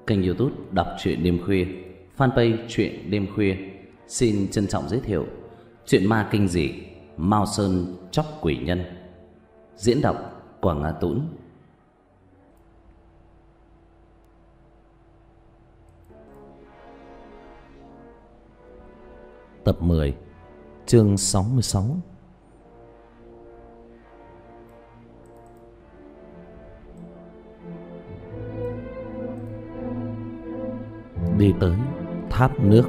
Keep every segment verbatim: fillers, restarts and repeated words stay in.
Kênh YouTube đọc truyện đêm khuya, fanpage truyện đêm khuya xin trân trọng giới thiệu truyện ma kinh dị Mao Sơn Chóc Quỷ Nhân. Diễn đọc Quảng Ngã Tũng. Tập mười, chương sáu mươi sáu. Đi tới tháp nước.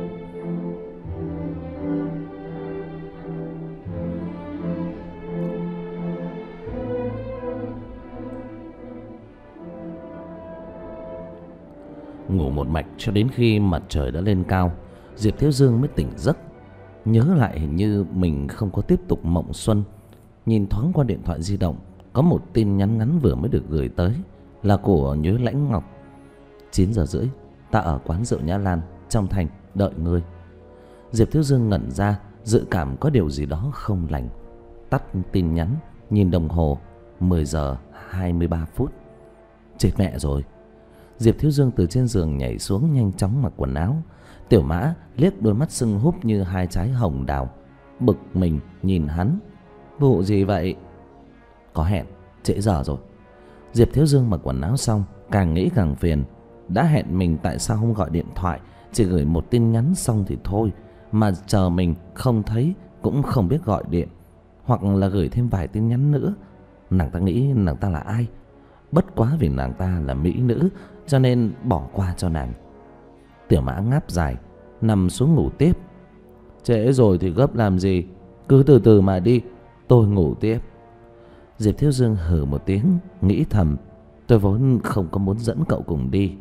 Ngủ một mạch cho đến khi mặt trời đã lên cao, Diệp Thiếu Dương mới tỉnh giấc. Nhớ lại hình như mình không có tiếp tục mộng xuân. Nhìn thoáng qua điện thoại di động, có một tin nhắn ngắn vừa mới được gửi tới, là của Nhuế Lãnh Ngọc. Chín giờ rưỡi, ta ở quán rượu Nhã Lan trong thành đợi ngươi. Diệp Thiếu Dương ngẩn ra, dự cảm có điều gì đó không lành. Tắt tin nhắn, nhìn đồng hồ, mười giờ hai mươi ba phút. Chết mẹ rồi. Diệp Thiếu Dương từ trên giường nhảy xuống, nhanh chóng mặc quần áo. Tiểu Mã liếc đôi mắt sưng húp như hai trái hồng đào, bực mình nhìn hắn. Vụ gì vậy? Có hẹn, trễ giờ rồi. Diệp Thiếu Dương mặc quần áo xong, càng nghĩ càng phiền. Đã hẹn mình tại sao không gọi điện thoại, chỉ gửi một tin nhắn xong thì thôi, mà chờ mình không thấy cũng không biết gọi điện, hoặc là gửi thêm vài tin nhắn nữa. Nàng ta nghĩ nàng ta là ai? Bất quá vì nàng ta là mỹ nữ cho nên bỏ qua cho nàng. Tiểu Mã ngáp dài, nằm xuống ngủ tiếp. Trễ rồi thì gấp làm gì, cứ từ từ mà đi, tôi ngủ tiếp. Diệp Thiếu Dương hừ một tiếng, nghĩ thầm, tôi vốn không có muốn dẫn cậu cùng đi.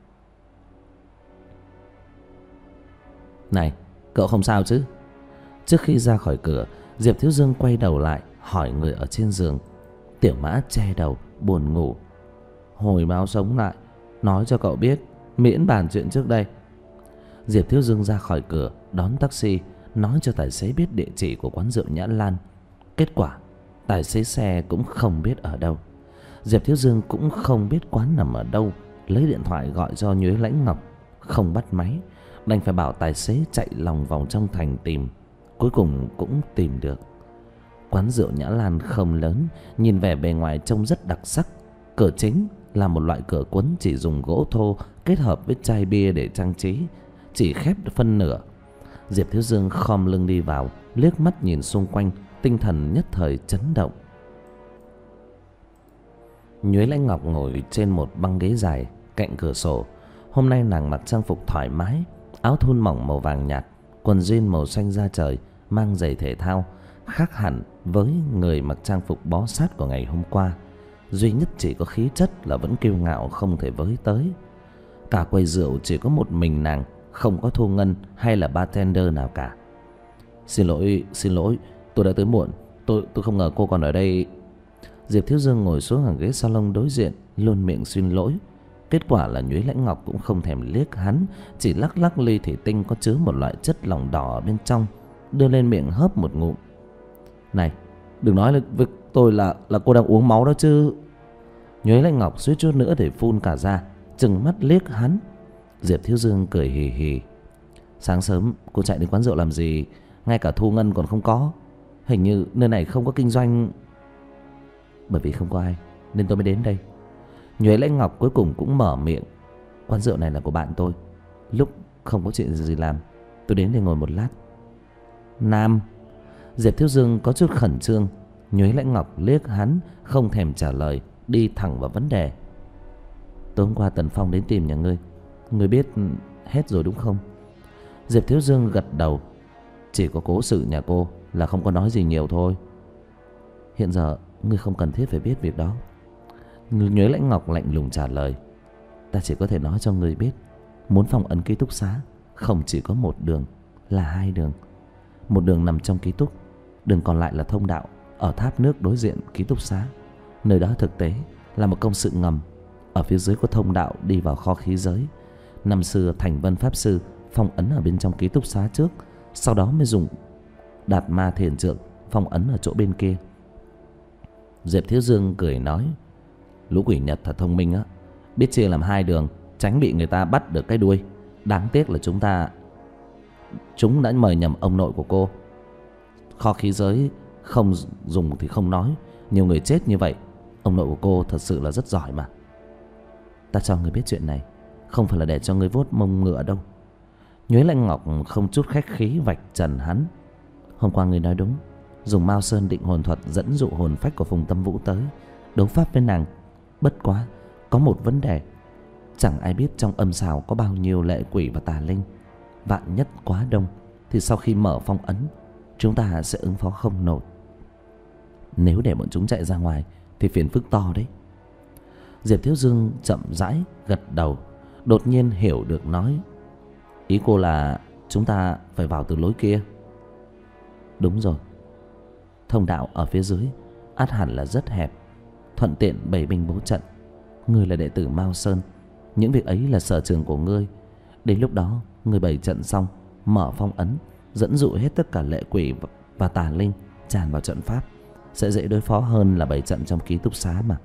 Này, cậu không sao chứ? Trước khi ra khỏi cửa, Diệp Thiếu Dương quay đầu lại hỏi người ở trên giường. Tiểu Mã che đầu buồn ngủ. Hồi máu sống lại, nói cho cậu biết, miễn bàn chuyện trước đây. Diệp Thiếu Dương ra khỏi cửa, đón taxi, nói cho tài xế biết địa chỉ của quán rượu Nhã Lan. Kết quả, tài xế xe cũng không biết ở đâu. Diệp Thiếu Dương cũng không biết quán nằm ở đâu, lấy điện thoại gọi cho Nhuế Lãnh Ngọc, không bắt máy, đành phải bảo tài xế chạy lòng vòng trong thành tìm. Cuối cùng cũng tìm được. Quán rượu Nhã Lan không lớn, nhìn vẻ bề ngoài trông rất đặc sắc. Cửa chính là một loại cửa cuốn chỉ dùng gỗ thô kết hợp với chai bia để trang trí, chỉ khép phân nửa. Diệp Thiếu Dương khom lưng đi vào, liếc mắt nhìn xung quanh, tinh thần nhất thời chấn động. Nhuế Lãnh Ngọc ngồi trên một băng ghế dài cạnh cửa sổ. Hôm nay nàng mặc trang phục thoải mái, áo thun mỏng màu vàng nhạt, quần jean màu xanh da trời, mang giày thể thao, khác hẳn với người mặc trang phục bó sát của ngày hôm qua. Duy nhất chỉ có khí chất là vẫn kiêu ngạo không thể với tới. Cả quầy rượu chỉ có một mình nàng, không có thu ngân hay là bartender nào cả. Xin lỗi, xin lỗi, tôi đã tới muộn. Tôi tôi không ngờ cô còn ở đây. Diệp Thiếu Dương ngồi xuống hàng ghế salon đối diện, luôn miệng xin lỗi. Kết quả là Nhuế Lãnh Ngọc cũng không thèm liếc hắn, chỉ lắc lắc ly thủy tinh có chứa một loại chất lỏng đỏ ở bên trong, đưa lên miệng hớp một ngụm. Này, đừng nói với tôi là là cô đang uống máu đó chứ. Nhuế Lãnh Ngọc suýt chút nữa để phun cả ra, trừng mắt liếc hắn. Diệp Thiếu Dương cười hì hì. Sáng sớm cô chạy đến quán rượu làm gì? Ngay cả thu ngân còn không có. Hình như nơi này không có kinh doanh. Bởi vì không có ai nên tôi mới đến đây. Nhuế Lãnh Ngọc cuối cùng cũng mở miệng. Quán rượu này là của bạn tôi, lúc không có chuyện gì làm, tôi đến để ngồi một lát. Nam. Diệp Thiếu Dương có chút khẩn trương. Nhuế Lãnh Ngọc liếc hắn, không thèm trả lời, đi thẳng vào vấn đề. Tối hôm qua Tần Phong đến tìm nhà ngươi, ngươi biết hết rồi đúng không? Diệp Thiếu Dương gật đầu. Chỉ có cố sự nhà cô là không có nói gì nhiều thôi. Hiện giờ ngươi không cần thiết phải biết việc đó. Nhuế Lãnh Ngọc lạnh lùng trả lời. Ta chỉ có thể nói cho ngươi biết, muốn phong ấn ký túc xá không chỉ có một đường, là hai đường. Một đường nằm trong ký túc, đường còn lại là thông đạo ở tháp nước đối diện ký túc xá. Nơi đó thực tế là một công sự ngầm. Ở phía dưới có thông đạo đi vào kho khí giới. Năm xưa Thành Vân Pháp Sư phong ấn ở bên trong ký túc xá trước, sau đó mới dùng Đạt Ma Thiền Trượng phong ấn ở chỗ bên kia. Diệp Thiếu Dương cười nói, lũ quỷ Nhật thật thông minh á, biết chia làm hai đường, tránh bị người ta bắt được cái đuôi. Đáng tiếc là chúng ta Chúng đã mời nhầm ông nội của cô. Kho khí giới không dùng thì không nói, nhiều người chết như vậy. Ông nội của cô thật sự là rất giỏi mà. Ta cho người biết chuyện này không phải là để cho người vuốt mông ngựa đâu. Nhuế Lanh Ngọc không chút khách khí vạch trần hắn. Hôm qua người nói đúng, dùng Mao Sơn định hồn thuật dẫn dụ hồn phách của Phùng Tâm Vũ tới đấu pháp với nàng. Bất quá có một vấn đề, chẳng ai biết trong âm sào có bao nhiêu lệ quỷ và tà linh. Vạn nhất quá đông thì sau khi mở phong ấn, chúng ta sẽ ứng phó không nổi. Nếu để bọn chúng chạy ra ngoài thì phiền phức to đấy. Diệp Thiếu Dương chậm rãi gật đầu, đột nhiên hiểu được nói: ý cô là chúng ta phải vào từ lối kia. Đúng rồi, thông đạo ở phía dưới ắt hẳn là rất hẹp, thuận tiện bày binh bố trận. Ngươi là đệ tử Mao Sơn, những việc ấy là sở trường của ngươi. Đến lúc đó ngươi bày trận xong, mở phong ấn, dẫn dụ hết tất cả lệ quỷ và tà linh tràn vào trận pháp, sẽ dễ đối phó hơn là bày trận trong ký túc xá mà.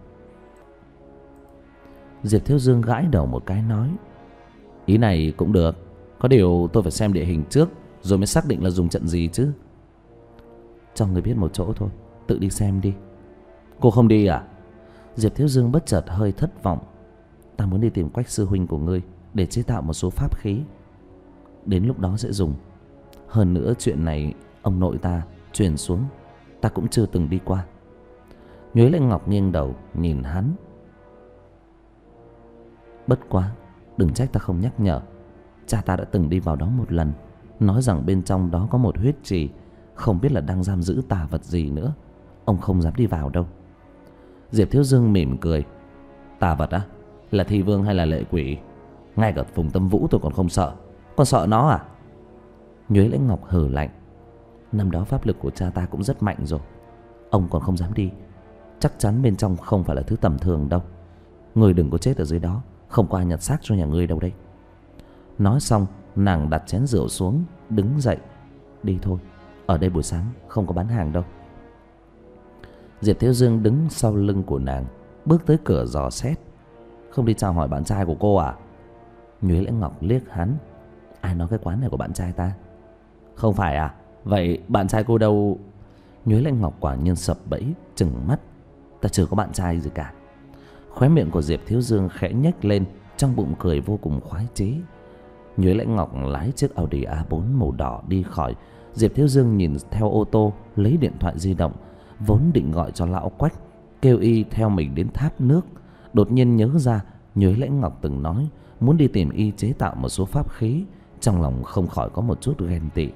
Diệp Thiếu Dương gãi đầu một cái nói: ý này cũng được, có điều tôi phải xem địa hình trước rồi mới xác định là dùng trận gì chứ. Cho người biết một chỗ thôi, tự đi xem đi. Cô không đi à? Diệp Thiếu Dương bất chợt hơi thất vọng. Ta muốn đi tìm Quách sư huynh của ngươi để chế tạo một số pháp khí, đến lúc đó sẽ dùng. Hơn nữa chuyện này ông nội ta truyền xuống, ta cũng chưa từng đi qua. Nhuế Lanh Ngọc nghiêng đầu nhìn hắn. Bất quá đừng trách ta không nhắc nhở. Cha ta đã từng đi vào đó một lần, nói rằng bên trong đó có một huyết trì, không biết là đang giam giữ tà vật gì nữa. Ông không dám đi vào đâu. Diệp Thiếu Dương mỉm cười: tà vật á? Là thi vương hay là lệ quỷ? Ngay cả Phùng Tâm Vũ tôi còn không sợ, còn sợ nó à? Nhuế Lanh Ngọc hừ lạnh: năm đó pháp lực của cha ta cũng rất mạnh rồi, ông còn không dám đi, chắc chắn bên trong không phải là thứ tầm thường đâu. Người đừng có chết ở dưới đó, không có ai nhặt xác cho nhà ngươi đâu đấy. Nói xong nàng đặt chén rượu xuống, đứng dậy: đi thôi, ở đây buổi sáng không có bán hàng đâu. Diệp Thiếu Dương đứng sau lưng của nàng, bước tới cửa dò xét: không đi chào hỏi bạn trai của cô à? Nhuế Lanh Ngọc liếc hắn: ai nói cái quán này của bạn trai ta? Không phải à? Vậy bạn trai cô đâu? Nhuế Lanh Ngọc quả nhiên sập bẫy, trừng mắt: ta chưa có bạn trai gì cả. Khóe miệng của Diệp Thiếu Dương khẽ nhếch lên, trong bụng cười vô cùng khoái chí. Nhuế Lanh Ngọc lái chiếc Audi a bốn màu đỏ đi khỏi. Diệp Thiếu Dương nhìn theo ô tô, lấy điện thoại di động, vốn định gọi cho lão Quách, kêu y theo mình đến tháp nước. Đột nhiên nhớ ra Nhuế Lanh Ngọc từng nói muốn đi tìm y chế tạo một số pháp khí, trong lòng không khỏi có một chút ghen tị.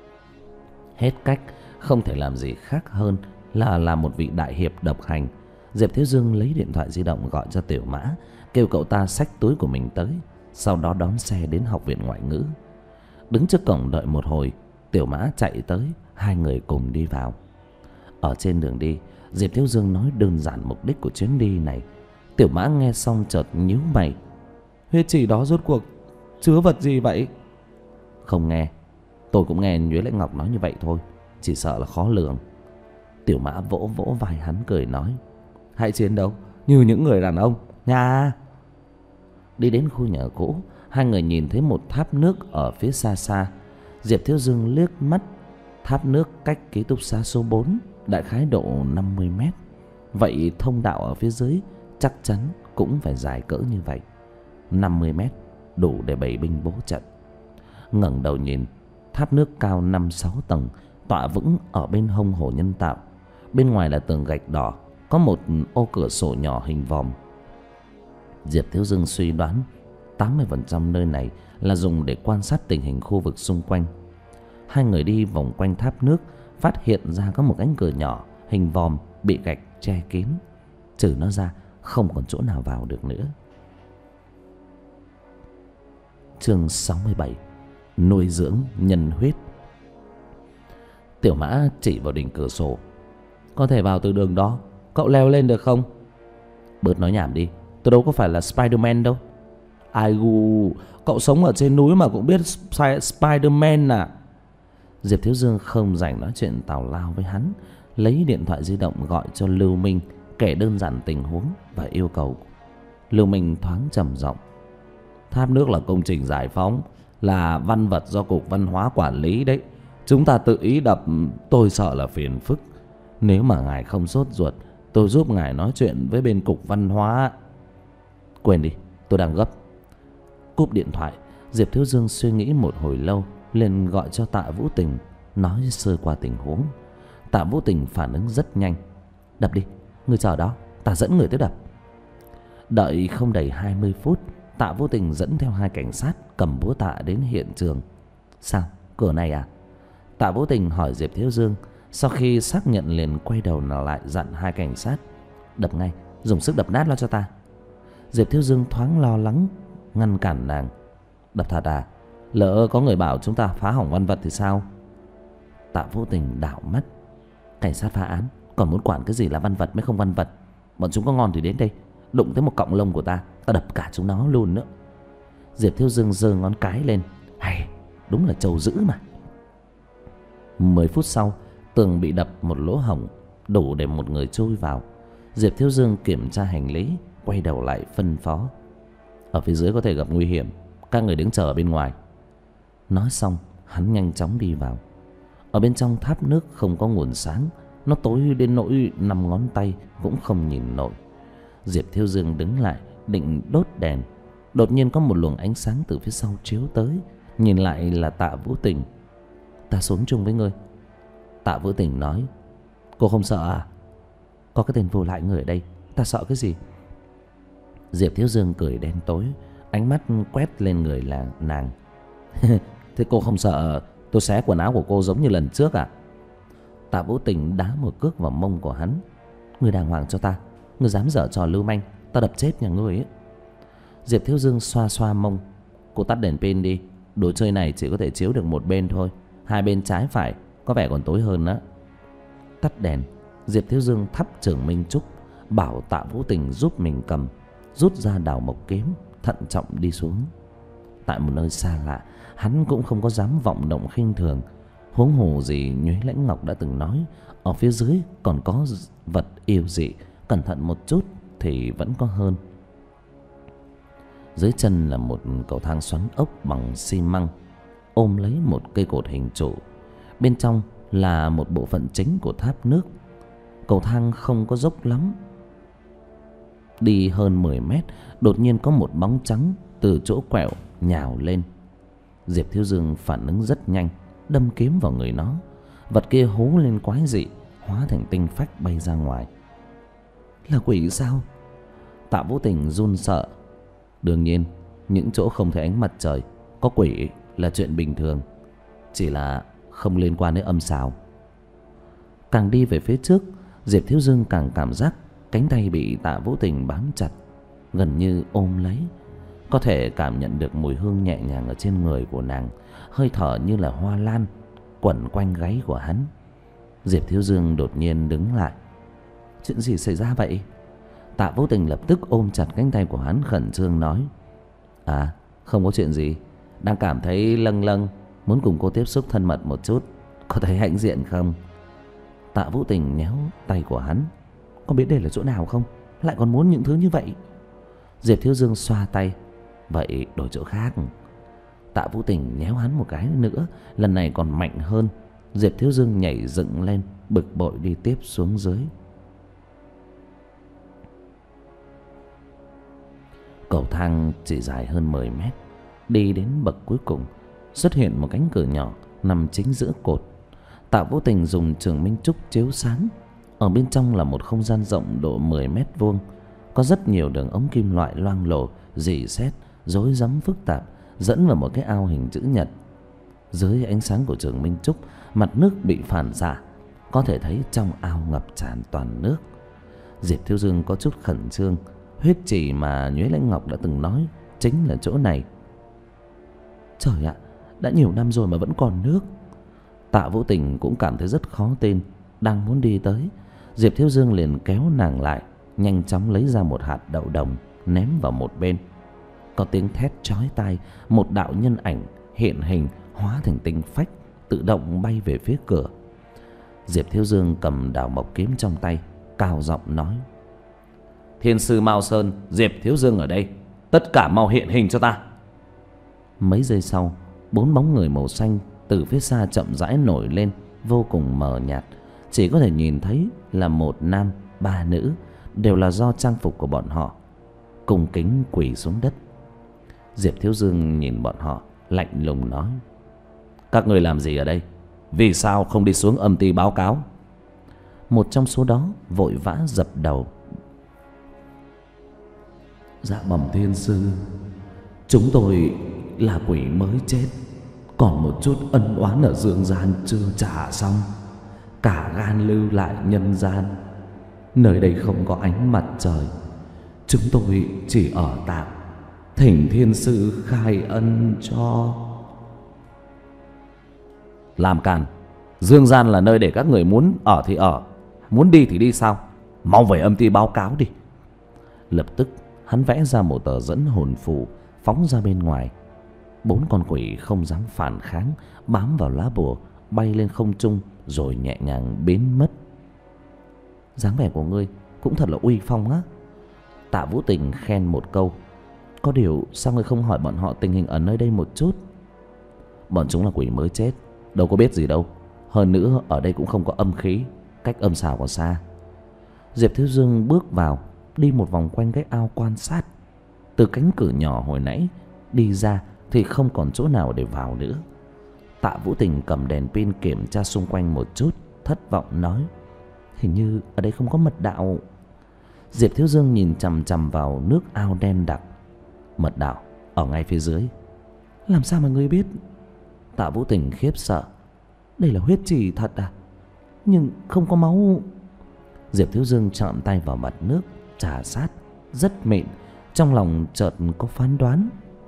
Hết cách, không thể làm gì khác hơn là làm một vị đại hiệp độc hành. Diệp Thiếu Dương lấy điện thoại di động gọi cho Tiểu Mã, kêu cậu ta xách túi của mình tới, sau đó đón xe đến học viện ngoại ngữ. Đứng trước cổng đợi một hồi, Tiểu Mã chạy tới, hai người cùng đi vào. Ở trên đường đi, Diệp Thiếu Dương nói đơn giản mục đích của chuyến đi này. Tiểu Mã nghe xong chợt nhíu mày: huyết chỉ đó rốt cuộc chứa vật gì vậy? Không nghe, tôi cũng nghe Nhuế Lanh Ngọc nói như vậy thôi, chỉ sợ là khó lường. Tiểu Mã vỗ vỗ vai hắn cười nói: hãy chiến đấu như những người đàn ông nha. Đi đến khu nhà cũ, hai người nhìn thấy một tháp nước ở phía xa xa. Diệp Thiếu Dương liếc mắt, tháp nước cách ký túc xá số bốn đại khái độ năm mươi mét. Vậy thông đạo ở phía dưới chắc chắn cũng phải dài cỡ như vậy. Năm mươi mét đủ để bày binh bố trận. Ngẩng đầu nhìn, tháp nước cao năm sáu tầng, tọa vững ở bên hông hồ nhân tạo. Bên ngoài là tường gạch đỏ, có một ô cửa sổ nhỏ hình vòm. Diệp Thiếu Dương suy đoán tám mươi phần trăm nơi này là dùng để quan sát tình hình khu vực xung quanh. Hai người đi vòng quanh tháp nước, phát hiện ra có một cánh cửa nhỏ hình vòm bị gạch che kín, trừ nó ra không còn chỗ nào vào được nữa. Chương sáu mươi bảy: nuôi dưỡng nhân huyết. Tiểu Mã chỉ vào đỉnh cửa sổ: có thể vào từ đường đó, cậu leo lên được không? Bớt nói nhảm đi, tôi đâu có phải là Spiderman đâu. Ai gu, cậu sống ở trên núi mà cũng biết Spiderman à? Diệp Thiếu Dương không rảnh nói chuyện tào lao với hắn, lấy điện thoại di động gọi cho Lưu Minh, kể đơn giản tình huống và yêu cầu. Lưu Minh thoáng trầm giọng: Tháp nước là công trình giải phóng, là văn vật do Cục Văn hóa quản lý đấy. Chúng ta tự ý đập tôi sợ là phiền phức. Nếu mà ngài không sốt ruột, tôi giúp ngài nói chuyện với bên Cục Văn hóa. Quên đi, tôi đang gấp. Cúp điện thoại, Diệp Thiếu Dương suy nghĩ một hồi lâu, liền gọi cho Tạ Vũ Tình, nói sơ qua tình huống. Tạ Vũ Tình phản ứng rất nhanh. Đập đi, người chờ đó, ta dẫn người tới đập. Đợi không đầy hai mươi phút, Tạ Vũ Tình dẫn theo hai cảnh sát cầm búa tạ đến hiện trường. Sao, cửa này à? Tạ Vũ Tình hỏi Diệp Thiếu Dương. Sau khi xác nhận liền quay đầu lại dặn hai cảnh sát: đập ngay, dùng sức đập nát nó cho ta. Diệp Thiếu Dương thoáng lo lắng, ngăn cản nàng: đập thật à? Lỡ có người bảo chúng ta phá hỏng văn vật thì sao? Tạ Vũ Tình đảo mắt: cảnh sát phá án còn muốn quản cái gì là văn vật mới không văn vật? Bọn chúng có ngon thì đến đây, đụng tới một cọng lông của ta, ta đập cả chúng nó luôn nữa. Diệp Thiếu Dương giơ ngón cái lên: hay, đúng là trâu dữ mà. Mười phút sau, tường bị đập một lỗ hổng đủ để một người chui vào. Diệp Thiếu Dương kiểm tra hành lý, quay đầu lại phân phó: ở phía dưới có thể gặp nguy hiểm, các người đứng chờ ở bên ngoài. Nói xong, hắn nhanh chóng đi vào. Ở bên trong tháp nước không có nguồn sáng, nó tối đến nỗi năm ngón tay cũng không nhìn nổi. Diệp Thiếu Dương đứng lại định đốt đèn, đột nhiên có một luồng ánh sáng từ phía sau chiếu tới. Nhìn lại là Tạ Vũ Tình. Ta xuống chung với ngươi. Tạ Vũ Tình nói: cô không sợ à? Có cái tên vô lại người ở đây, ta sợ cái gì? Diệp Thiếu Dương cười đen tối, ánh mắt quét lên người là nàng. Thế cô không sợ tôi xé quần áo của cô giống như lần trước à? Tạ Vũ Tình đá một cước vào mông của hắn. Ngươi đàng hoàng cho ta, ngươi dám dở trò lưu manh, ta đập chết nhà ngươi ấy. Diệp Thiếu Dương xoa xoa mông. Cô tắt đèn pin đi, đồ chơi này chỉ có thể chiếu được một bên thôi, hai bên trái phải có vẻ còn tối hơn đó. Tắt đèn, Diệp Thiếu Dương thắp Trường Minh Trúc, bảo Tạ Vũ Tình giúp mình cầm, rút ra đào mộc kiếm, thận trọng đi xuống. Tại một nơi xa lạ, hắn cũng không có dám vọng động khinh thường. Huống hồ gì Nhuế Lãnh Ngọc đã từng nói, ở phía dưới còn có vật yêu dị, cẩn thận một chút thì vẫn có hơn. Dưới chân là một cầu thang xoắn ốc bằng xi măng, ôm lấy một cây cột hình trụ. Bên trong là một bộ phận chính của tháp nước. Cầu thang không có dốc lắm. Đi hơn mười mét, đột nhiên có một bóng trắng từ chỗ quẹo nhào lên. Diệp Thiếu Dương phản ứng rất nhanh, đâm kiếm vào người nó. Vật kia hú lên quái dị, hóa thành tinh phách bay ra ngoài. Là quỷ sao? Tạ Vũ Tình run sợ. Đương nhiên, những chỗ không thấy ánh mặt trời có quỷ là chuyện bình thường, chỉ là không liên quan đến âm xào. Càng đi về phía trước, Diệp Thiếu Dương càng cảm giác cánh tay bị Tạ Vũ Tình bám chặt, gần như ôm lấy. Có thể cảm nhận được mùi hương nhẹ nhàng ở trên người của nàng, hơi thở như là hoa lan quẩn quanh gáy của hắn. Diệp Thiếu Dương đột nhiên đứng lại. Chuyện gì xảy ra vậy? Tạ Vũ Tình lập tức ôm chặt cánh tay của hắn, khẩn trương nói: À, không có chuyện gì, đang cảm thấy lâng lâng, muốn cùng cô tiếp xúc thân mật một chút, có thấy hãnh diện không? Tạ Vũ Tình nhéo tay của hắn. Có biết đây là chỗ nào không? Lại còn muốn những thứ như vậy? Diệp Thiếu Dương xoa tay. Vậy đổi chỗ khác. Tạ Vũ Tình nhéo hắn một cái nữa, lần này còn mạnh hơn. Diệp Thiếu Dương nhảy dựng lên, bực bội đi tiếp xuống dưới. Cầu thang chỉ dài hơn mười mét. Đi đến bậc cuối cùng, xuất hiện một cánh cửa nhỏ nằm chính giữa cột. Tạ Vũ Tình dùng Trường Minh Trúc chiếu sáng. Ở bên trong là một không gian rộng độ mười mét vuông, có rất nhiều đường ống kim loại loang lổ, rỉ sét, rối rắm phức tạp, dẫn vào một cái ao hình chữ nhật. Dưới ánh sáng của Trường Minh Trúc, mặt nước bị phản xạ, có thể thấy trong ao ngập tràn toàn nước. Diệp Thiếu Dương có chút khẩn trương. Huyết trì mà Nhuế Lãnh Ngọc đã từng nói chính là chỗ này. Trời ạ, đã nhiều năm rồi mà vẫn còn nước. Tạ Vũ Tình cũng cảm thấy rất khó tin, đang muốn đi tới, Diệp Thiếu Dương liền kéo nàng lại, nhanh chóng lấy ra một hạt đậu đồng ném vào một bên. Có tiếng thét chói tai, một đạo nhân ảnh hiện hình hóa thành tinh phách, tự động bay về phía cửa. Diệp Thiếu Dương cầm đào mộc kiếm trong tay, cao giọng nói: Thiên sư Mao Sơn, Diệp Thiếu Dương ở đây, tất cả mau hiện hình cho ta, Mấy giây sau, bốn bóng người màu xanh từ phía xa chậm rãi nổi lên, vô cùng mờ nhạt. Chỉ có thể nhìn thấy là một nam, ba nữ, đều là do trang phục của bọn họ, cung kính quỳ xuống đất. Diệp Thiếu Dương nhìn bọn họ, lạnh lùng nói: các người làm gì ở đây? Vì sao không đi xuống âm ty báo cáo? Một trong số đó vội vã dập đầu: dạ bẩm thiên sư, chúng tôi là quỷ mới chết, còn một chút ân oán ở dương gian chưa trả xong, cả gan lưu lại nhân gian. Nơi đây không có ánh mặt trời, chúng tôi chỉ ở tạm, thỉnh thiên sư khai ân cho. Làm càn! Dương gian là nơi để các người muốn ở thì ở, muốn đi thì đi sao? Mau về âm ty báo cáo đi. Lập tức hắn vẽ ra một tờ dẫn hồn phù, phóng ra bên ngoài. Bốn con quỷ không dám phản kháng, bám vào lá bùa, bay lên không trung rồi nhẹ nhàng biến mất. Dáng vẻ của ngươi cũng thật là uy phong á. Tạ Vũ Tình khen một câu. Có điều sao ngươi không hỏi bọn họ tình hình ở nơi đây một chút? Bọn chúng là quỷ mới chết, đâu có biết gì đâu. Hơn nữa ở đây cũng không có âm khí, cách âm xào còn xa. Diệp Thiếu Dương bước vào, đi một vòng quanh cái ao quan sát. Từ cánh cửa nhỏ hồi nãy đi ra thì không còn chỗ nào để vào nữa. Tạ Vũ Tình cầm đèn pin kiểm tra xung quanh một chút, thất vọng nói: hình như ở đây không có mật đạo. Diệp Thiếu Dương nhìn chằm chằm vào nước ao đen đặc. Mật đạo ở ngay phía dưới. Làm sao mà ngươi biết? Tạ Vũ Tình khiếp sợ: đây là huyết trì thật à? Nhưng không có máu. Diệp Thiếu Dương chạm tay vào mặt nước, trà sát rất mịn. Trong lòng chợt có phán đoán.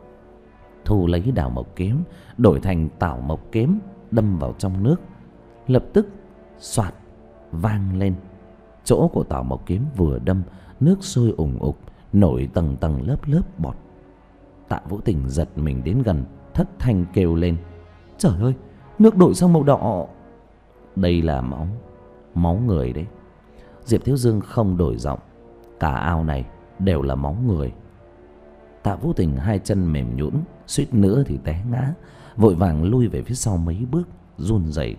Thu lấy đào mộc kiếm đổi thành tảo mộc kiếm, đâm vào trong nước. Lập tức xoạt vang lên. Chỗ của tảo mộc kiếm vừa đâm, nước sôi ủng ục, nổi tầng tầng lớp lớp bọt. Tạ Vũ Tình giật mình đến gần, thất thanh kêu lên: trời ơi, nước đổi sang màu đỏ. Đây là máu, máu người đấy. Diệp Thiếu Dương không đổi giọng: cả ao này đều là máu người. Tạ Vũ Tình hai chân mềm nhũn, suýt nữa thì té ngã, vội vàng lui về phía sau mấy bước, run rẩy.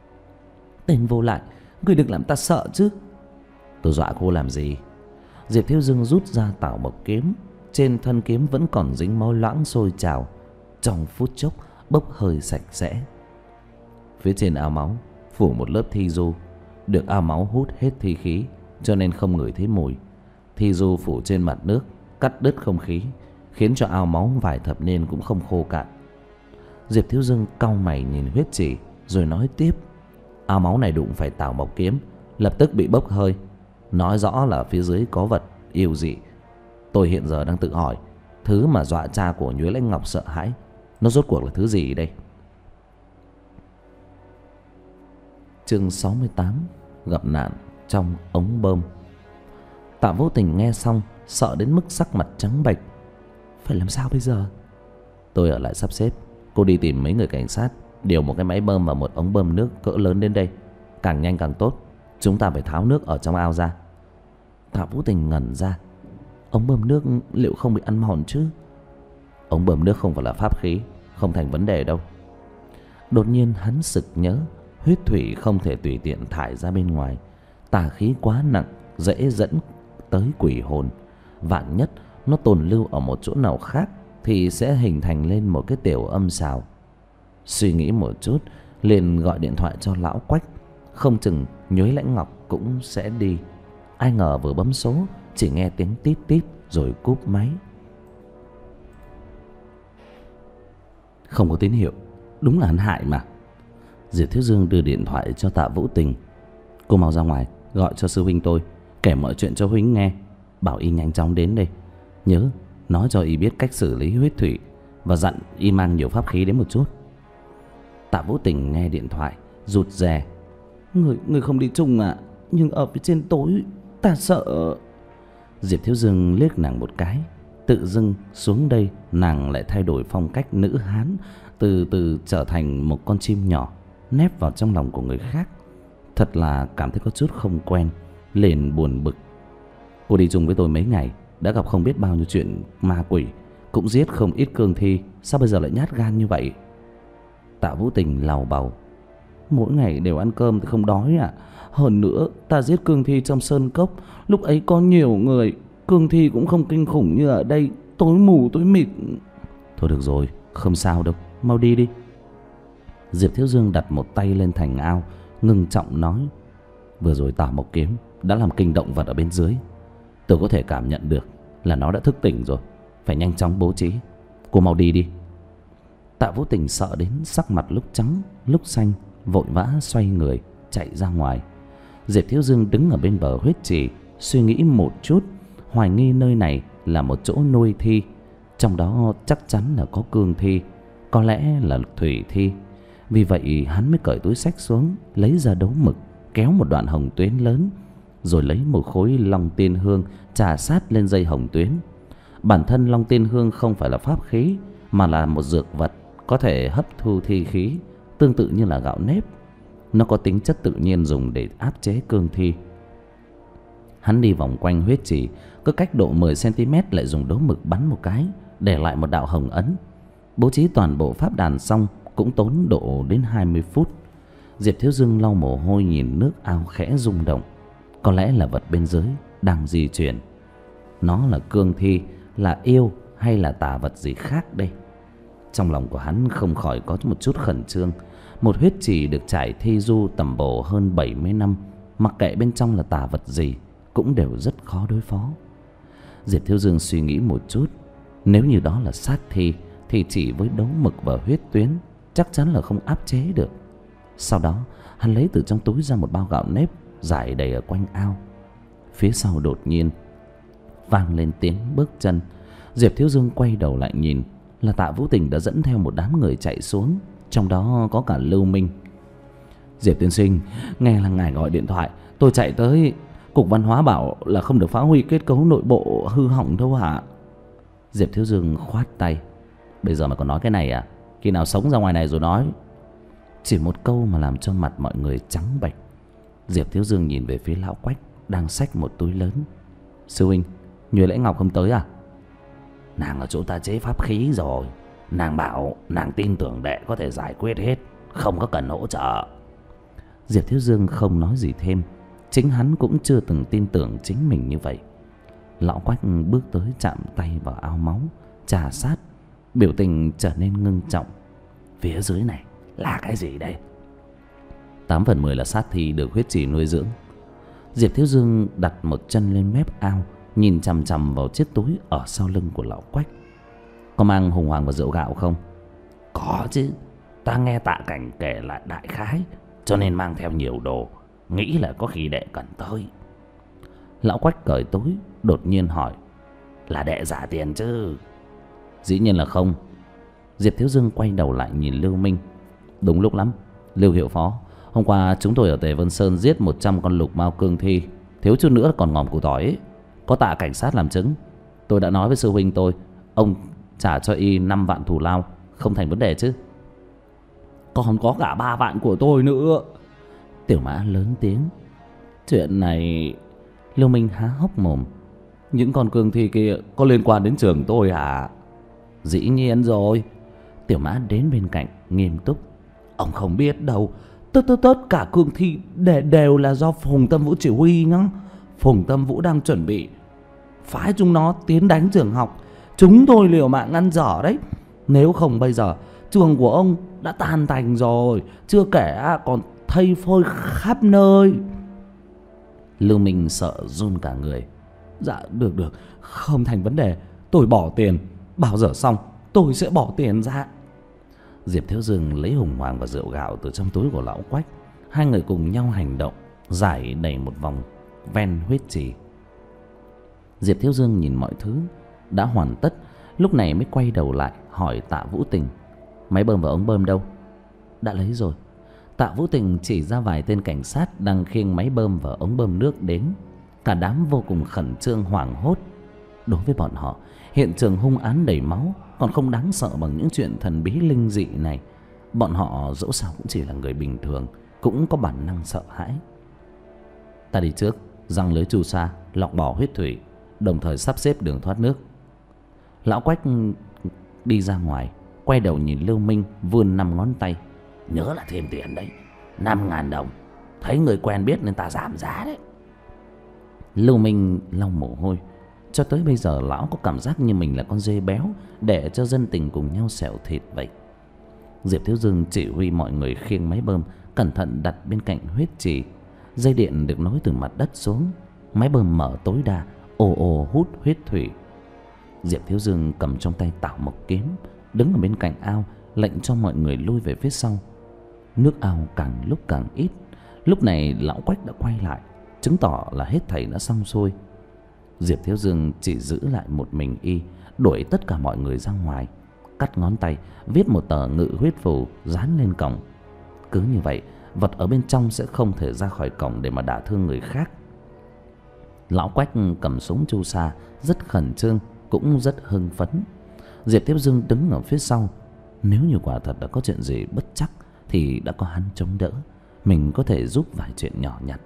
Tên vô lại, ngươi đừng làm ta sợ chứ. Tôi dọa cô làm gì? Diệp Thiếu Dương rút ra tảo mộc kiếm. Trên thân kiếm vẫn còn dính máu loãng sôi trào, trong phút chốc bốc hơi sạch sẽ. Phía trên ao máu phủ một lớp thi du, được ao máu hút hết thi khí, cho nên không ngửi thấy mùi. Thi du phủ trên mặt nước, cắt đứt không khí, khiến cho ao máu vài thập niên cũng không khô cạn. Diệp Thiếu Dương cau mày nhìn huyết chỉ, rồi nói tiếp: ao máu này đụng phải tảo mộc kiếm, lập tức bị bốc hơi, nói rõ là phía dưới có vật yêu dị. Tôi hiện giờ đang tự hỏi, thứ mà dọa cha của Nhuế Lãnh Ngọc sợ hãi, nó rốt cuộc là thứ gì đây? Chương sáu mươi tám: gặp nạn trong ống bơm. Tạ Vũ Tình nghe xong sợ đến mức sắc mặt trắng bệch. Phải làm sao bây giờ? Tôi ở lại sắp xếp. Cô đi tìm mấy người cảnh sát, điều một cái máy bơm và một ống bơm nước cỡ lớn đến đây, càng nhanh càng tốt. Chúng ta phải tháo nước ở trong ao ra. Tạ Vũ Tình ngẩn ra. Ống bơm nước liệu không bị ăn mòn chứ? Ống bơm nước không phải là pháp khí, không thành vấn đề đâu. Đột nhiên hắn sực nhớ, huyết thủy không thể tùy tiện thải ra bên ngoài, tà khí quá nặng, dễ dẫn tới quỷ hồn. Vạn nhất nó tồn lưu ở một chỗ nào khác thì sẽ hình thành lên một cái tiểu âm xào. Suy nghĩ một chút, liền gọi điện thoại cho lão Quách. Không chừng Nhuế Lãnh Ngọc cũng sẽ đi. Ai ngờ vừa bấm số, chỉ nghe tiếng tít tít rồi cúp máy. Không có tín hiệu, đúng là hắn hại mà. Diệp Thiếu Dương đưa điện thoại cho Tạ Vũ Tình. Cô mau ra ngoài gọi cho sư huynh tôi, kể mọi chuyện cho huynh nghe, bảo y nhanh chóng đến đây. Nhớ nói cho y biết cách xử lý huyết thủy, và dặn y mang nhiều pháp khí đến một chút. Tạ Vũ Tình nghe điện thoại rụt rè: Người, người không đi chung à? Nhưng ở phía trên tối ta sợ. Diệp Thiếu Dương liếc nàng một cái. Tự dưng xuống đây nàng lại thay đổi phong cách nữ hán, từ từ trở thành một con chim nhỏ nép vào trong lòng của người khác. Thật là cảm thấy có chút không quen, liền buồn bực. Cô đi chung với tôi mấy ngày, đã gặp không biết bao nhiêu chuyện ma quỷ, cũng giết không ít cương thi, sao bây giờ lại nhát gan như vậy? Tạ Vũ Tình lầu bầu. Mỗi ngày đều ăn cơm thì không đói à? Hơn nữa ta giết cương thi trong sơn cốc, lúc ấy có nhiều người, cương thi cũng không kinh khủng như ở đây, tối mù tối mịt. Thôi được rồi, không sao đâu, mau đi đi. Diệp Thiếu Dương đặt một tay lên thành ao, ngưng trọng nói: vừa rồi Tả Mộc Kiếm đã làm kinh động vật ở bên dưới. Tôi có thể cảm nhận được là nó đã thức tỉnh rồi, phải nhanh chóng bố trí. Cô mau đi đi. Tạ Vũ Tình sợ đến sắc mặt lúc trắng lúc xanh, vội vã xoay người chạy ra ngoài. Diệp Thiếu Dương đứng ở bên bờ huyết trì, suy nghĩ một chút, hoài nghi nơi này là một chỗ nuôi thi, trong đó chắc chắn là có cương thi, có lẽ là thủy thi. Vì vậy hắn mới cởi túi xách xuống, lấy ra đấu mực, kéo một đoạn hồng tuyến lớn, rồi lấy một khối long tiên hương chà sát lên dây hồng tuyến. Bản thân long tiên hương không phải là pháp khí, mà là một dược vật có thể hấp thu thi khí, tương tự như là gạo nếp. Nó có tính chất tự nhiên dùng để áp chế cương thi. Hắn đi vòng quanh huyết trì, cứ cách độ mười xăng ti mét lại dùng đấu mực bắn một cái, để lại một đạo hồng ấn. Bố trí toàn bộ pháp đàn xong cũng tốn độ đến hai mươi phút. Diệp Thiếu Dương lau mồ hôi nhìn nước ao khẽ rung động. Có lẽ là vật bên dưới đang di chuyển. Nó là cương thi, là yêu hay là tà vật gì khác đây? Trong lòng của hắn không khỏi có một chút khẩn trương. Một huyết trì được trải thi du tầm bổ hơn bảy mươi năm, mặc kệ bên trong là tà vật gì cũng đều rất khó đối phó. Diệp Thiếu Dương suy nghĩ một chút, nếu như đó là sát thi thì chỉ với đấu mực và huyết tuyến chắc chắn là không áp chế được. Sau đó hắn lấy từ trong túi ra một bao gạo nếp rải đầy ở quanh ao. Phía sau đột nhiên vang lên tiếng bước chân. Diệp Thiếu Dương quay đầu lại nhìn, là Tạ Vũ Tình đã dẫn theo một đám người chạy xuống, trong đó có cả Lưu Minh. Diệp tiên sinh, nghe là ngài gọi điện thoại, tôi chạy tới. Cục Văn hóa bảo là không được phá hủy kết cấu nội bộ hư hỏng đâu hả? Diệp Thiếu Dương khoát tay. Bây giờ mà còn nói cái này à? Khi nào sống ra ngoài này rồi nói. Chỉ một câu mà làm cho mặt mọi người trắng bệch. Diệp Thiếu Dương nhìn về phía lão Quách đang xách một túi lớn. Sư huynh, Nhuệ Lễ Ngọc không tới à? Nàng ở chỗ ta chế pháp khí rồi. Nàng bảo nàng tin tưởng đệ có thể giải quyết hết, không có cần hỗ trợ. Diệp Thiếu Dương không nói gì thêm. Chính hắn cũng chưa từng tin tưởng chính mình như vậy. Lão Quách bước tới chạm tay vào ao máu, trà sát, biểu tình trở nên ngưng trọng. Phía dưới này là cái gì đây? Tám phần mười là sát thi được huyết trì nuôi dưỡng. Diệp Thiếu Dương đặt một chân lên mép ao, nhìn chằm chằm vào chiếc túi ở sau lưng của lão Quách. Có mang hùng hoàng và rượu gạo không? Có chứ, ta nghe Tạ Cảnh kể lại đại khái, cho nên mang theo nhiều đồ, nghĩ là có khi đệ cần tới. Lão Quách cởi túi, đột nhiên hỏi. Là đệ giả tiền chứ? Dĩ nhiên là không. Diệp Thiếu Dương quay đầu lại nhìn Lưu Minh. Đúng lúc lắm, Lưu hiệu phó, hôm qua chúng tôi ở Tề Vân Sơn giết một trăm con lục mao cương thi, thiếu chút nữa còn ngòm củ tỏi ấy. Có Tạ cảnh sát làm chứng. Tôi đã nói với sư huynh tôi, ông trả cho y năm vạn thù lao, không thành vấn đề chứ? Còn có cả ba vạn của tôi nữa. Tiểu Mã lớn tiếng. Chuyện này... Lưu Minh há hốc mồm. Những con cương thi kia có liên quan đến trường tôi hả? Dĩ nhiên rồi. Tiểu Mã đến bên cạnh nghiêm túc. Ông không biết đâu, tất tất tất cả cương thi đều, đều là do Phùng Tâm Vũ chỉ huy nhá. Phùng Tâm Vũ đang chuẩn bị phái chúng nó tiến đánh trường học. Chúng tôi liều mạng ngăn trở đấy. Nếu không bây giờ trường của ông đã tan tành rồi, chưa kể còn thây phôi khắp nơi. Lưu Minh sợ run cả người. Dạ được được, không thành vấn đề, tôi bỏ tiền. Bao giờ xong tôi sẽ bỏ tiền ra. Diệp Thiếu Dương lấy hùng hoàng và rượu gạo từ trong túi của lão Quách. Hai người cùng nhau hành động, giải đầy một vòng ven huyết trì. Diệp Thiếu Dương nhìn mọi thứ đã hoàn tất, lúc này mới quay đầu lại hỏi Tạ Vũ Tình. Máy bơm và ống bơm đâu? Đã lấy rồi. Tạ Vũ Tình chỉ ra vài tên cảnh sát đang khiêng máy bơm và ống bơm nước đến. Cả đám vô cùng khẩn trương hoảng hốt. Đối với bọn họ, hiện trường hung án đầy máu còn không đáng sợ bằng những chuyện thần bí linh dị này. Bọn họ dẫu sao cũng chỉ là người bình thường, cũng có bản năng sợ hãi. Ta đi trước, giăng lưới chu sa, lọc bỏ huyết thủy, đồng thời sắp xếp đường thoát nước. Lão Quách đi ra ngoài, quay đầu nhìn Lưu Minh vươn năm ngón tay. Nhớ là thêm tiền đấy, năm ngàn đồng. Thấy người quen biết nên ta giảm giá đấy. Lưu Minh lau mồ hôi. Cho tới bây giờ lão có cảm giác như mình là con dê béo để cho dân tình cùng nhau xẻo thịt vậy. Diệp Thiếu Dương chỉ huy mọi người khiêng máy bơm cẩn thận đặt bên cạnh huyết trì. Dây điện được nối từ mặt đất xuống. Máy bơm mở tối đa, ồ ồ hút huyết thủy. Diệp Thiếu Dương cầm trong tay tảo mộc kiếm, đứng ở bên cạnh ao, lệnh cho mọi người lui về phía sau. Nước ao càng lúc càng ít. Lúc này lão Quách đã quay lại, chứng tỏ là hết thảy đã xong xuôi. Diệp Thiếu Dương chỉ giữ lại một mình y, đuổi tất cả mọi người ra ngoài, cắt ngón tay, viết một tờ ngự huyết phù dán lên cổng. Cứ như vậy, vật ở bên trong sẽ không thể ra khỏi cổng để mà đả thương người khác. Lão Quách cầm súng chu sa, rất khẩn trương, cũng rất hưng phấn. Diệp Thiếu Dương đứng ở phía sau. Nếu như quả thật đã có chuyện gì bất trắc thì đã có hắn chống đỡ, mình có thể giúp vài chuyện nhỏ nhặt.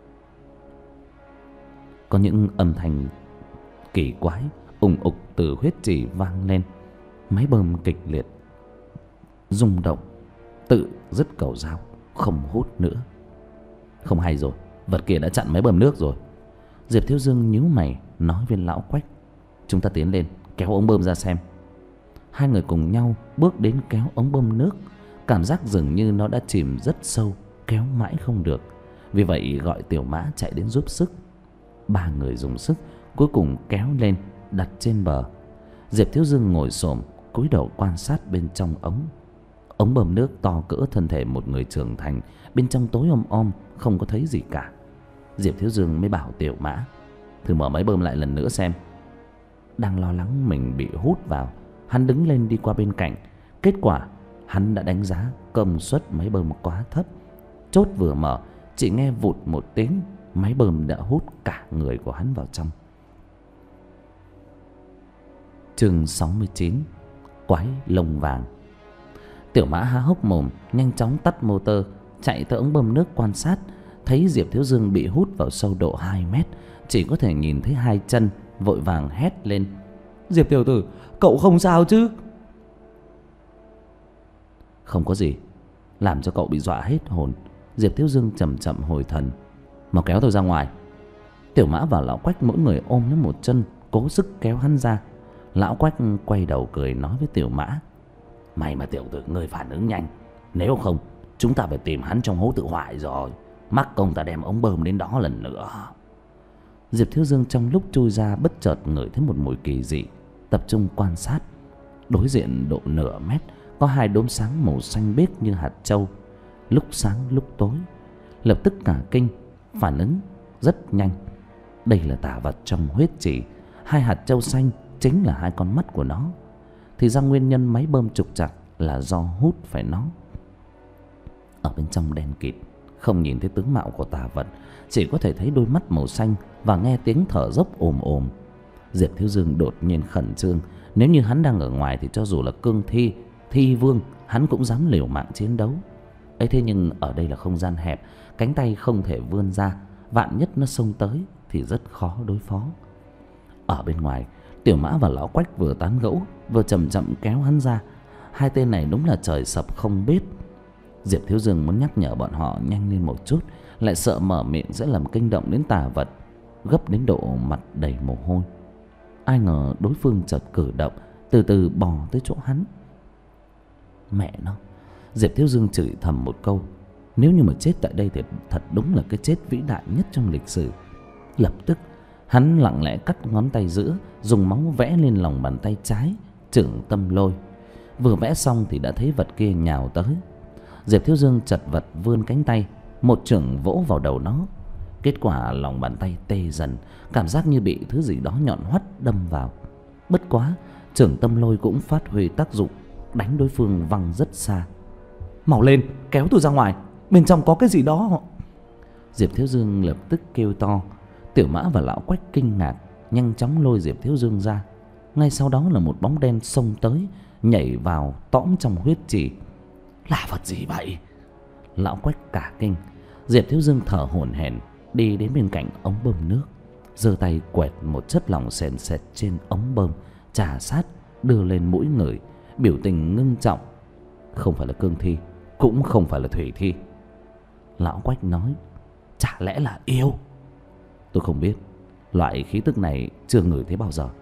Có những âm thanh kỳ quái ùng ục từ huyết trì vang lên. Máy bơm kịch liệt rung động, tự dứt cầu dao, không hút nữa. Không hay rồi, vật kia đã chặn máy bơm nước rồi. Diệp Thiếu Dương nhíu mày nói với lão Quách. Chúng ta tiến lên kéo ống bơm ra xem. Hai người cùng nhau bước đến kéo ống bơm nước. Cảm giác dường như nó đã chìm rất sâu, kéo mãi không được. Vì vậy gọi Tiểu Mã chạy đến giúp sức. Ba người dùng sức, cuối cùng kéo lên, đặt trên bờ. Diệp Thiếu Dương ngồi xổm, cúi đầu quan sát bên trong ống. Ống bơm nước to cỡ thân thể một người trưởng thành, bên trong tối om om, không có thấy gì cả. Diệp Thiếu Dương mới bảo Tiểu Mã, thử mở máy bơm lại lần nữa xem. Đang lo lắng mình bị hút vào, hắn đứng lên đi qua bên cạnh. Kết quả hắn đã đánh giá công suất máy bơm quá thấp. Chốt vừa mở, chỉ nghe vụt một tiếng, máy bơm đã hút cả người của hắn vào trong. Chương sáu mươi chín. Quái lông vàng. Tiểu Mã há hốc mồm, nhanh chóng tắt motor, chạy tới ống bơm nước quan sát. Thấy Diệp Thiếu Dương bị hút vào sâu độ hai mét, chỉ có thể nhìn thấy hai chân, vội vàng hét lên. Diệp tiểu tử, cậu không sao chứ? Không có gì. Làm cho cậu bị dọa hết hồn. Diệp Thiếu Dương chậm chậm hồi thần. Mau kéo tôi ra ngoài. Tiểu Mã và lão Quách mỗi người ôm lấy một chân, cố sức kéo hắn ra. Lão Quách quay đầu cười nói với Tiểu Mã. May mà tiểu tử ngươi phản ứng nhanh, nếu không chúng ta phải tìm hắn trong hố tự hoại rồi. Mắc công ta đem ống bơm đến đó lần nữa. Diệp Thiếu Dương trong lúc chui ra bất chợt ngửi thấy một mùi kỳ dị, tập trung quan sát. Đối diện độ nửa mét có hai đốm sáng màu xanh biếc như hạt trâu, lúc sáng lúc tối. Lập tức cả kinh, phản ứng rất nhanh. Đây là tà vật trong huyết trì. Hai hạt trâu xanh chính là hai con mắt của nó. Thì ra nguyên nhân máy bơm trục trặc là do hút phải nó. Ở bên trong đen kịt, không nhìn thấy tướng mạo của tà vật, chỉ có thể thấy đôi mắt màu xanh và nghe tiếng thở dốc ồm ồm. Diệp Thiếu Dương đột nhiên khẩn trương. Nếu như hắn đang ở ngoài thì cho dù là cương thi, thi vương, hắn cũng dám liều mạng chiến đấu. Ấy thế nhưng ở đây là không gian hẹp, cánh tay không thể vươn ra, vạn nhất nó xông tới thì rất khó đối phó. Ở bên ngoài, Tiểu Mã và lão Quách vừa tán gẫu, vừa chậm chậm kéo hắn ra. Hai tên này đúng là trời sập không biết. Diệp Thiếu Dương muốn nhắc nhở bọn họ nhanh lên một chút, lại sợ mở miệng sẽ làm kinh động đến tà vật, gấp đến độ mặt đầy mồ hôi. Ai ngờ đối phương chợt cử động, từ từ bò tới chỗ hắn. Mẹ nó! Diệp Thiếu Dương chửi thầm một câu. Nếu như mà chết tại đây thì thật đúng là cái chết vĩ đại nhất trong lịch sử. Lập tức hắn lặng lẽ cắt ngón tay giữa, dùng máu vẽ lên lòng bàn tay trái, Chưởng Tâm Lôi. Vừa vẽ xong thì đã thấy vật kia nhào tới. Diệp Thiếu Dương chật vật vươn cánh tay, một chưởng vỗ vào đầu nó. Kết quả lòng bàn tay tê dần, cảm giác như bị thứ gì đó nhọn hoắt đâm vào. Bất quá, Chưởng Tâm Lôi cũng phát huy tác dụng, đánh đối phương văng rất xa. Mau lên, kéo tôi ra ngoài, bên trong có cái gì đó. Diệp Thiếu Dương lập tức kêu to. Tiểu Mã và lão Quách kinh ngạc, nhanh chóng lôi Diệp Thiếu Dương ra. Ngay sau đó là một bóng đen xông tới, nhảy vào tõm trong huyết trì. Là vật gì vậy? Lão Quách cả kinh. Diệp Thiếu Dương thở hổn hển đi đến bên cạnh ống bơm nước, giơ tay quẹt một chất lỏng sền sệt trên ống bơm, trà sát, đưa lên mũi ngửi, biểu tình ngưng trọng. Không phải là cương thi, cũng không phải là thủy thi. Lão Quách nói: chả lẽ là yêu? Tôi không biết, loại khí tức này chưa ngửi thấy bao giờ.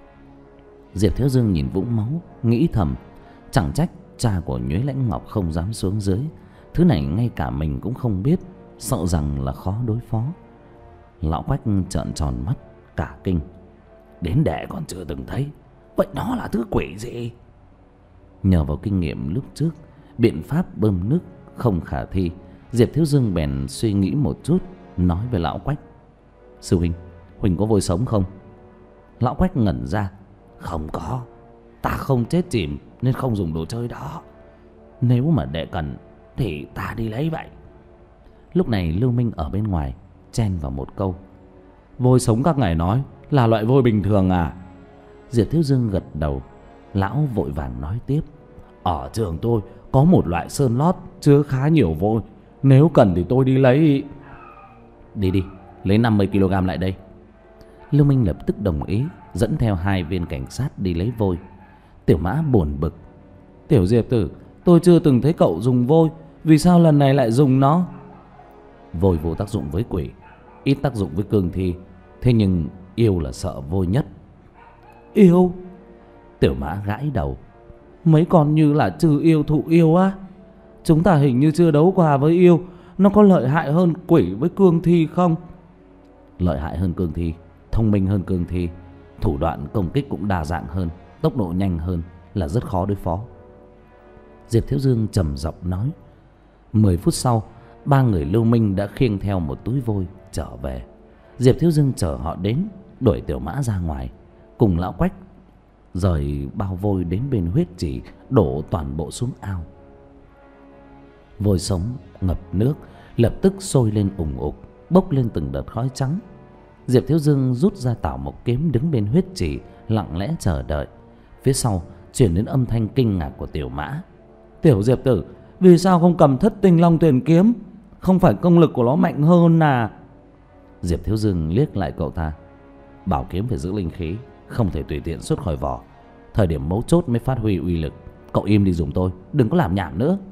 Diệp Thiếu Dương nhìn vũng máu, nghĩ thầm: chẳng trách cha của Nhuế Lãnh Ngọc không dám xuống dưới. Thứ này ngay cả mình cũng không biết, sợ rằng là khó đối phó. Lão Quách trợn tròn mắt cả kinh: đến đệ còn chưa từng thấy, vậy nó là thứ quỷ gì? Nhờ vào kinh nghiệm lúc trước, biện pháp bơm nước không khả thi, Diệp Thiếu Dương bèn suy nghĩ một chút, nói với Lão Quách: sư huynh, huynh có vôi sống không? Lão Quách ngẩn ra: không có, ta không chết chìm nên không dùng đồ chơi đó. Nếu mà đệ cần thì ta đi lấy vậy. Lúc này Lưu Minh ở bên ngoài chen vào một câu: vôi sống các ngài nói là loại vôi bình thường à? Diệp Thiếu Dương gật đầu. Lão vội vàng nói tiếp: ở trường tôi có một loại sơn lót chứa khá nhiều vôi, nếu cần thì tôi đi lấy. Đi đi, lấy năm mươi ki lô gam lại đây. Lưu Minh lập tức đồng ý, dẫn theo hai viên cảnh sát đi lấy vôi. Tiểu Mã buồn bực: tiểu Diệp tử, tôi chưa từng thấy cậu dùng vôi, vì sao lần này lại dùng nó? Vôi vô tác dụng với quỷ, ít tác dụng với cương thi, thế nhưng yêu là sợ vôi nhất. Yêu? Tiểu Mã gãi đầu: mấy con như là trừ yêu thụ yêu á. Chúng ta hình như chưa đấu qua với yêu. Nó có lợi hại hơn quỷ với cương thi không? Lợi hại hơn cương thi, thông minh hơn cương thi, thủ đoạn công kích cũng đa dạng hơn, tốc độ nhanh hơn, là rất khó đối phó. Diệp Thiếu Dương trầm giọng nói. Mười phút sau, ba người Lưu Minh đã khiêng theo một túi vôi trở về. Diệp Thiếu Dương chở họ đến, đuổi Tiểu Mã ra ngoài, cùng Lão Quách rời bao vôi đến bên huyết trì, đổ toàn bộ xuống ao. Vôi sống ngập nước, lập tức sôi lên ủng ục, bốc lên từng đợt khói trắng. Diệp Thiếu Dương rút ra Tảo Mộc kiếm, đứng bên huyết trì lặng lẽ chờ đợi. Phía sau truyền đến âm thanh kinh ngạc của Tiểu Mã. Tiểu Diệp tử, vì sao không cầm Thất Tinh Long Tuyền kiếm? Không phải công lực của nó mạnh hơn à? Diệp Thiếu Dương liếc lại cậu ta. Bảo kiếm phải giữ linh khí, không thể tùy tiện xuất khỏi vỏ, thời điểm mấu chốt mới phát huy uy lực. Cậu im đi dùng tôi, đừng có làm nhảm nữa.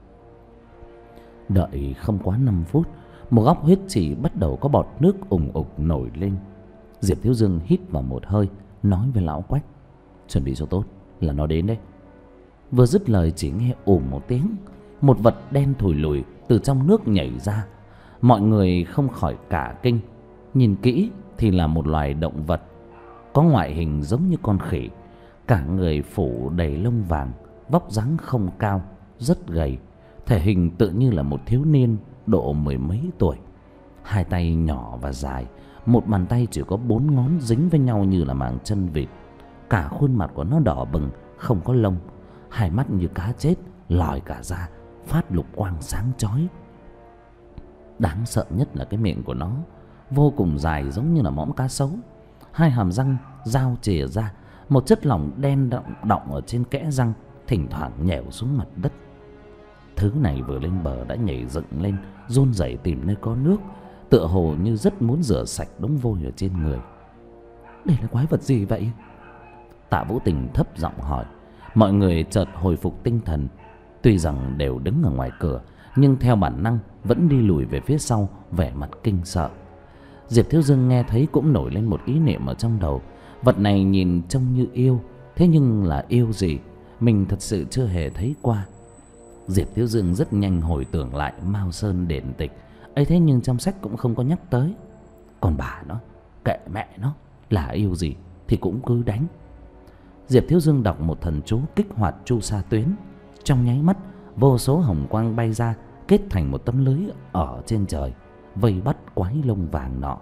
Đợi không quá năm phút, một góc huyết trì bắt đầu có bọt nước ủng ục nổi lên. Diệp Thiếu Dương hít vào một hơi, nói với Lão Quách: chuẩn bị cho tốt, là nó đến đấy. Vừa dứt lời chỉ nghe ùm một tiếng, một vật đen thùi lùi từ trong nước nhảy ra. Mọi người không khỏi cả kinh. Nhìn kỹ thì là một loài động vật, có ngoại hình giống như con khỉ, cả người phủ đầy lông vàng, vóc dáng không cao, rất gầy, thể hình tự như là một thiếu niên độ mười mấy tuổi. Hai tay nhỏ và dài, một bàn tay chỉ có bốn ngón dính với nhau như là màng chân vịt. Cả khuôn mặt của nó đỏ bừng, không có lông, hai mắt như cá chết lòi cả ra, phát lục quang sáng chói. Đáng sợ nhất là cái miệng của nó vô cùng dài, giống như là mõm cá sấu. Hai hàm răng dao chìa ra, một chất lỏng đen đọng đọng ở trên kẽ răng, thỉnh thoảng nhèo xuống mặt đất. Thứ này vừa lên bờ đã nhảy dựng lên, run rẩy tìm nơi có nước, tựa hồ như rất muốn rửa sạch đống vôi ở trên người. Đây là quái vật gì vậy? Tạ Vũ Tình thấp giọng hỏi. Mọi người chợt hồi phục tinh thần. Tuy rằng đều đứng ở ngoài cửa, nhưng theo bản năng vẫn đi lùi về phía sau, vẻ mặt kinh sợ. Diệp Thiếu Dương nghe thấy cũng nổi lên một ý niệm ở trong đầu. Vật này nhìn trông như yêu, thế nhưng là yêu gì mình thật sự chưa hề thấy qua. Diệp Thiếu Dương rất nhanh hồi tưởng lại Mao Sơn điển tịch ấy, thế nhưng trong sách cũng không có nhắc tới. Còn bà nó, kệ mẹ nó, là yêu gì thì cũng cứ đánh. Diệp Thiếu Dương đọc một thần chú kích hoạt chu sa tuyến. Trong nháy mắt, vô số hồng quang bay ra, kết thành một tấm lưới ở trên trời, vây bắt quái lông vàng nọ.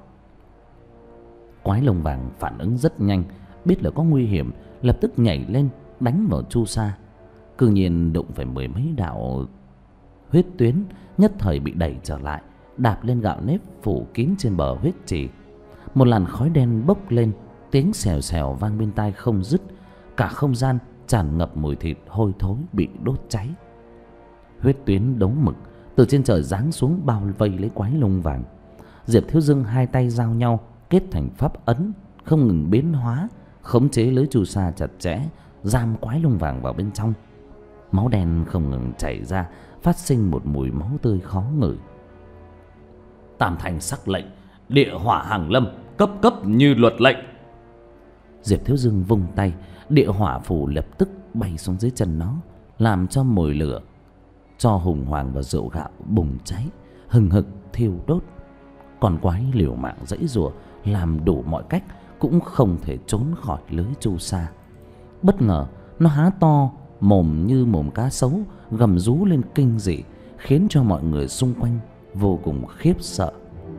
Quái lông vàng phản ứng rất nhanh, biết là có nguy hiểm, lập tức nhảy lên đánh vào chu sa. Cư nhiên đụng phải mười mấy đạo huyết tuyến, nhất thời bị đẩy trở lại, đạp lên gạo nếp phủ kín trên bờ huyết trì. Một làn khói đen bốc lên, tiếng xèo xèo vang bên tai không dứt. Cả không gian tràn ngập mùi thịt hôi thối bị đốt cháy. Huyết tuyến đấu mực từ trên trời giáng xuống, bao vây lấy quái lông vàng. Diệp Thiếu Dương hai tay giao nhau, kết thành pháp ấn, không ngừng biến hóa, khống chế lưới chu sa chặt chẽ, giam quái lông vàng vào bên trong. Máu đen không ngừng chảy ra, phát sinh một mùi máu tươi khó ngửi. Tam Thanh sắc lệnh, địa hỏa hàng lâm, cấp cấp như luật lệnh. Diệp Thiếu Dương vung tay, địa hỏa phù lập tức bay xuống dưới chân nó, làm cho mồi lửa cho hùng hoàng và rượu gạo bùng cháy, hừng hực thiêu đốt. Con quái liều mạng giãy giụa, làm đủ mọi cách cũng không thể trốn khỏi lưới chu sa. Bất ngờ nó há to mồm như mồm cá sấu, gầm rú lên kinh dị, khiến cho mọi người xung quanh vô cùng khiếp sợ.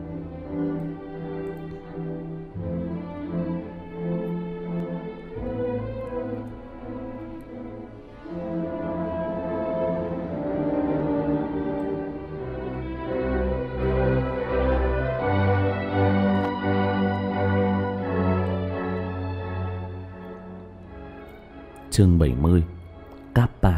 Chương bảy mươi. Kappa.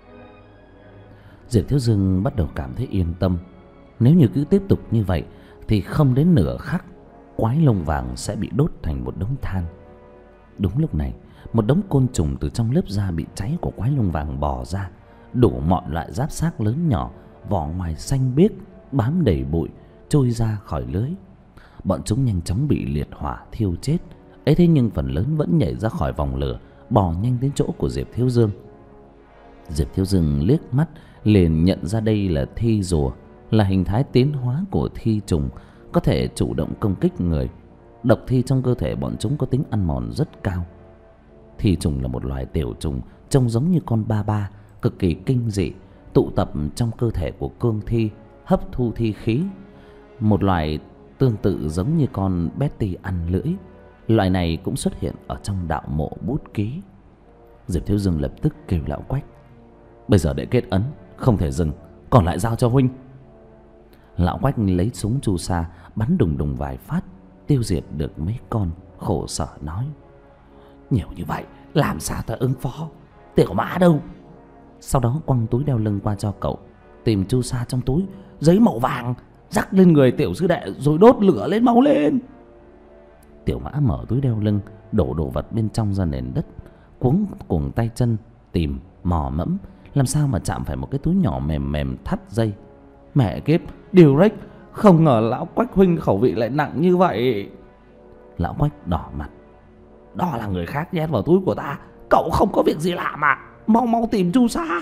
Diệp Thiếu Dương bắt đầu cảm thấy yên tâm. Nếu như cứ tiếp tục như vậy thì không đến nửa khắc quái lông vàng sẽ bị đốt thành một đống than. Đúng lúc này, một đống côn trùng từ trong lớp da bị cháy của quái lông vàng bò ra, đủ mọi loại giáp xác lớn nhỏ, vỏ ngoài xanh biếc, bám đầy bụi, trôi ra khỏi lưới. Bọn chúng nhanh chóng bị liệt hỏa thiêu chết. Ấy thế nhưng phần lớn vẫn nhảy ra khỏi vòng lửa, bò nhanh đến chỗ của Diệp Thiếu Dương. Diệp Thiếu Dương liếc mắt liền nhận ra đây là thi rùa, là hình thái tiến hóa của thi trùng, có thể chủ động công kích người. Độc thi trong cơ thể bọn chúng có tính ăn mòn rất cao. Thi trùng là một loài tiểu trùng trông giống như con ba ba, cực kỳ kinh dị, tụ tập trong cơ thể của cương thi, hấp thu thi khí. Một loài tương tự giống như con Betty ăn lưỡi. Loại này cũng xuất hiện ở trong đạo mộ Bút Ký. Diệp Thiếu Dương lập tức kêu Lão Quách: bây giờ để kết ấn, không thể dừng, còn lại giao cho huynh. Lão Quách lấy súng chu sa bắn đùng đùng vài phát, tiêu diệt được mấy con, khổ sở nói: nhiều như vậy làm sao ta ứng phó, Tiểu Mã đâu? Sau đó quăng túi đeo lưng qua cho cậu, tìm chu sa trong túi, giấy màu vàng rắc lên người tiểu sư đệ rồi đốt lửa lên, máu lên. Tiểu Mã mở túi đeo lưng, đổ đồ vật bên trong ra nền đất, cuống cuồng tay chân tìm mò mẫm, làm sao mà chạm phải một cái túi nhỏ mềm mềm thắt dây. Mẹ kiếp, điều rách, không ngờ Lão Quách huynh khẩu vị lại nặng như vậy. Lão Quách đỏ mặt: đó là người khác nhét vào túi của ta, cậu không có việc gì làm à? Mau mau tìm chu sa.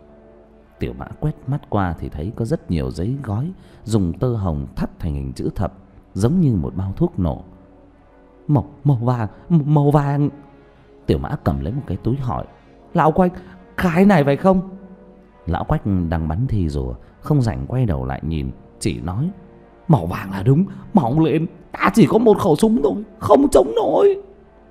Tiểu Mã quét mắt qua thì thấy có rất nhiều giấy gói dùng tơ hồng thắt thành hình chữ thập, giống như một bao thuốc nổ. Màu, màu vàng, màu vàng. Tiểu Mã cầm lấy một cái túi hỏi: Lão Quách, cái này phải không? Lão Quách đang bắn thi rùa, không rảnh quay đầu lại nhìn, chỉ nói: màu vàng là đúng, mau lên, ta chỉ có một khẩu súng thôi, không chống nổi.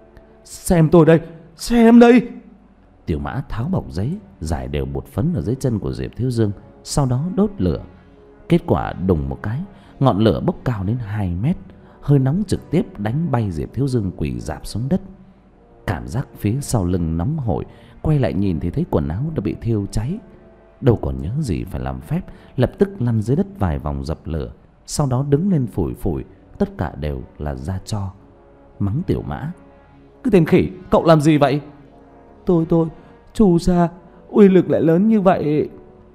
Xem tôi đây, xem đây. Tiểu Mã tháo bọc giấy, rải đều bột phấn ở dưới chân của Diệp Thiếu Dương, sau đó đốt lửa. Kết quả đùng một cái, ngọn lửa bốc cao đến hai mét, hơi nóng trực tiếp đánh bay Diệp Thiếu Dương quỳ rạp xuống đất. Cảm giác phía sau lưng nóng hổi, quay lại nhìn thì thấy quần áo đã bị thiêu cháy. Đâu còn nhớ gì phải làm phép, lập tức lăn dưới đất vài vòng dập lửa, sau đó đứng lên phủi phủi, tất cả đều là da tro. Mắng Tiểu Mã: cái tên khỉ, cậu làm gì vậy? Tôi tôi chu sa uy lực lại lớn như vậy.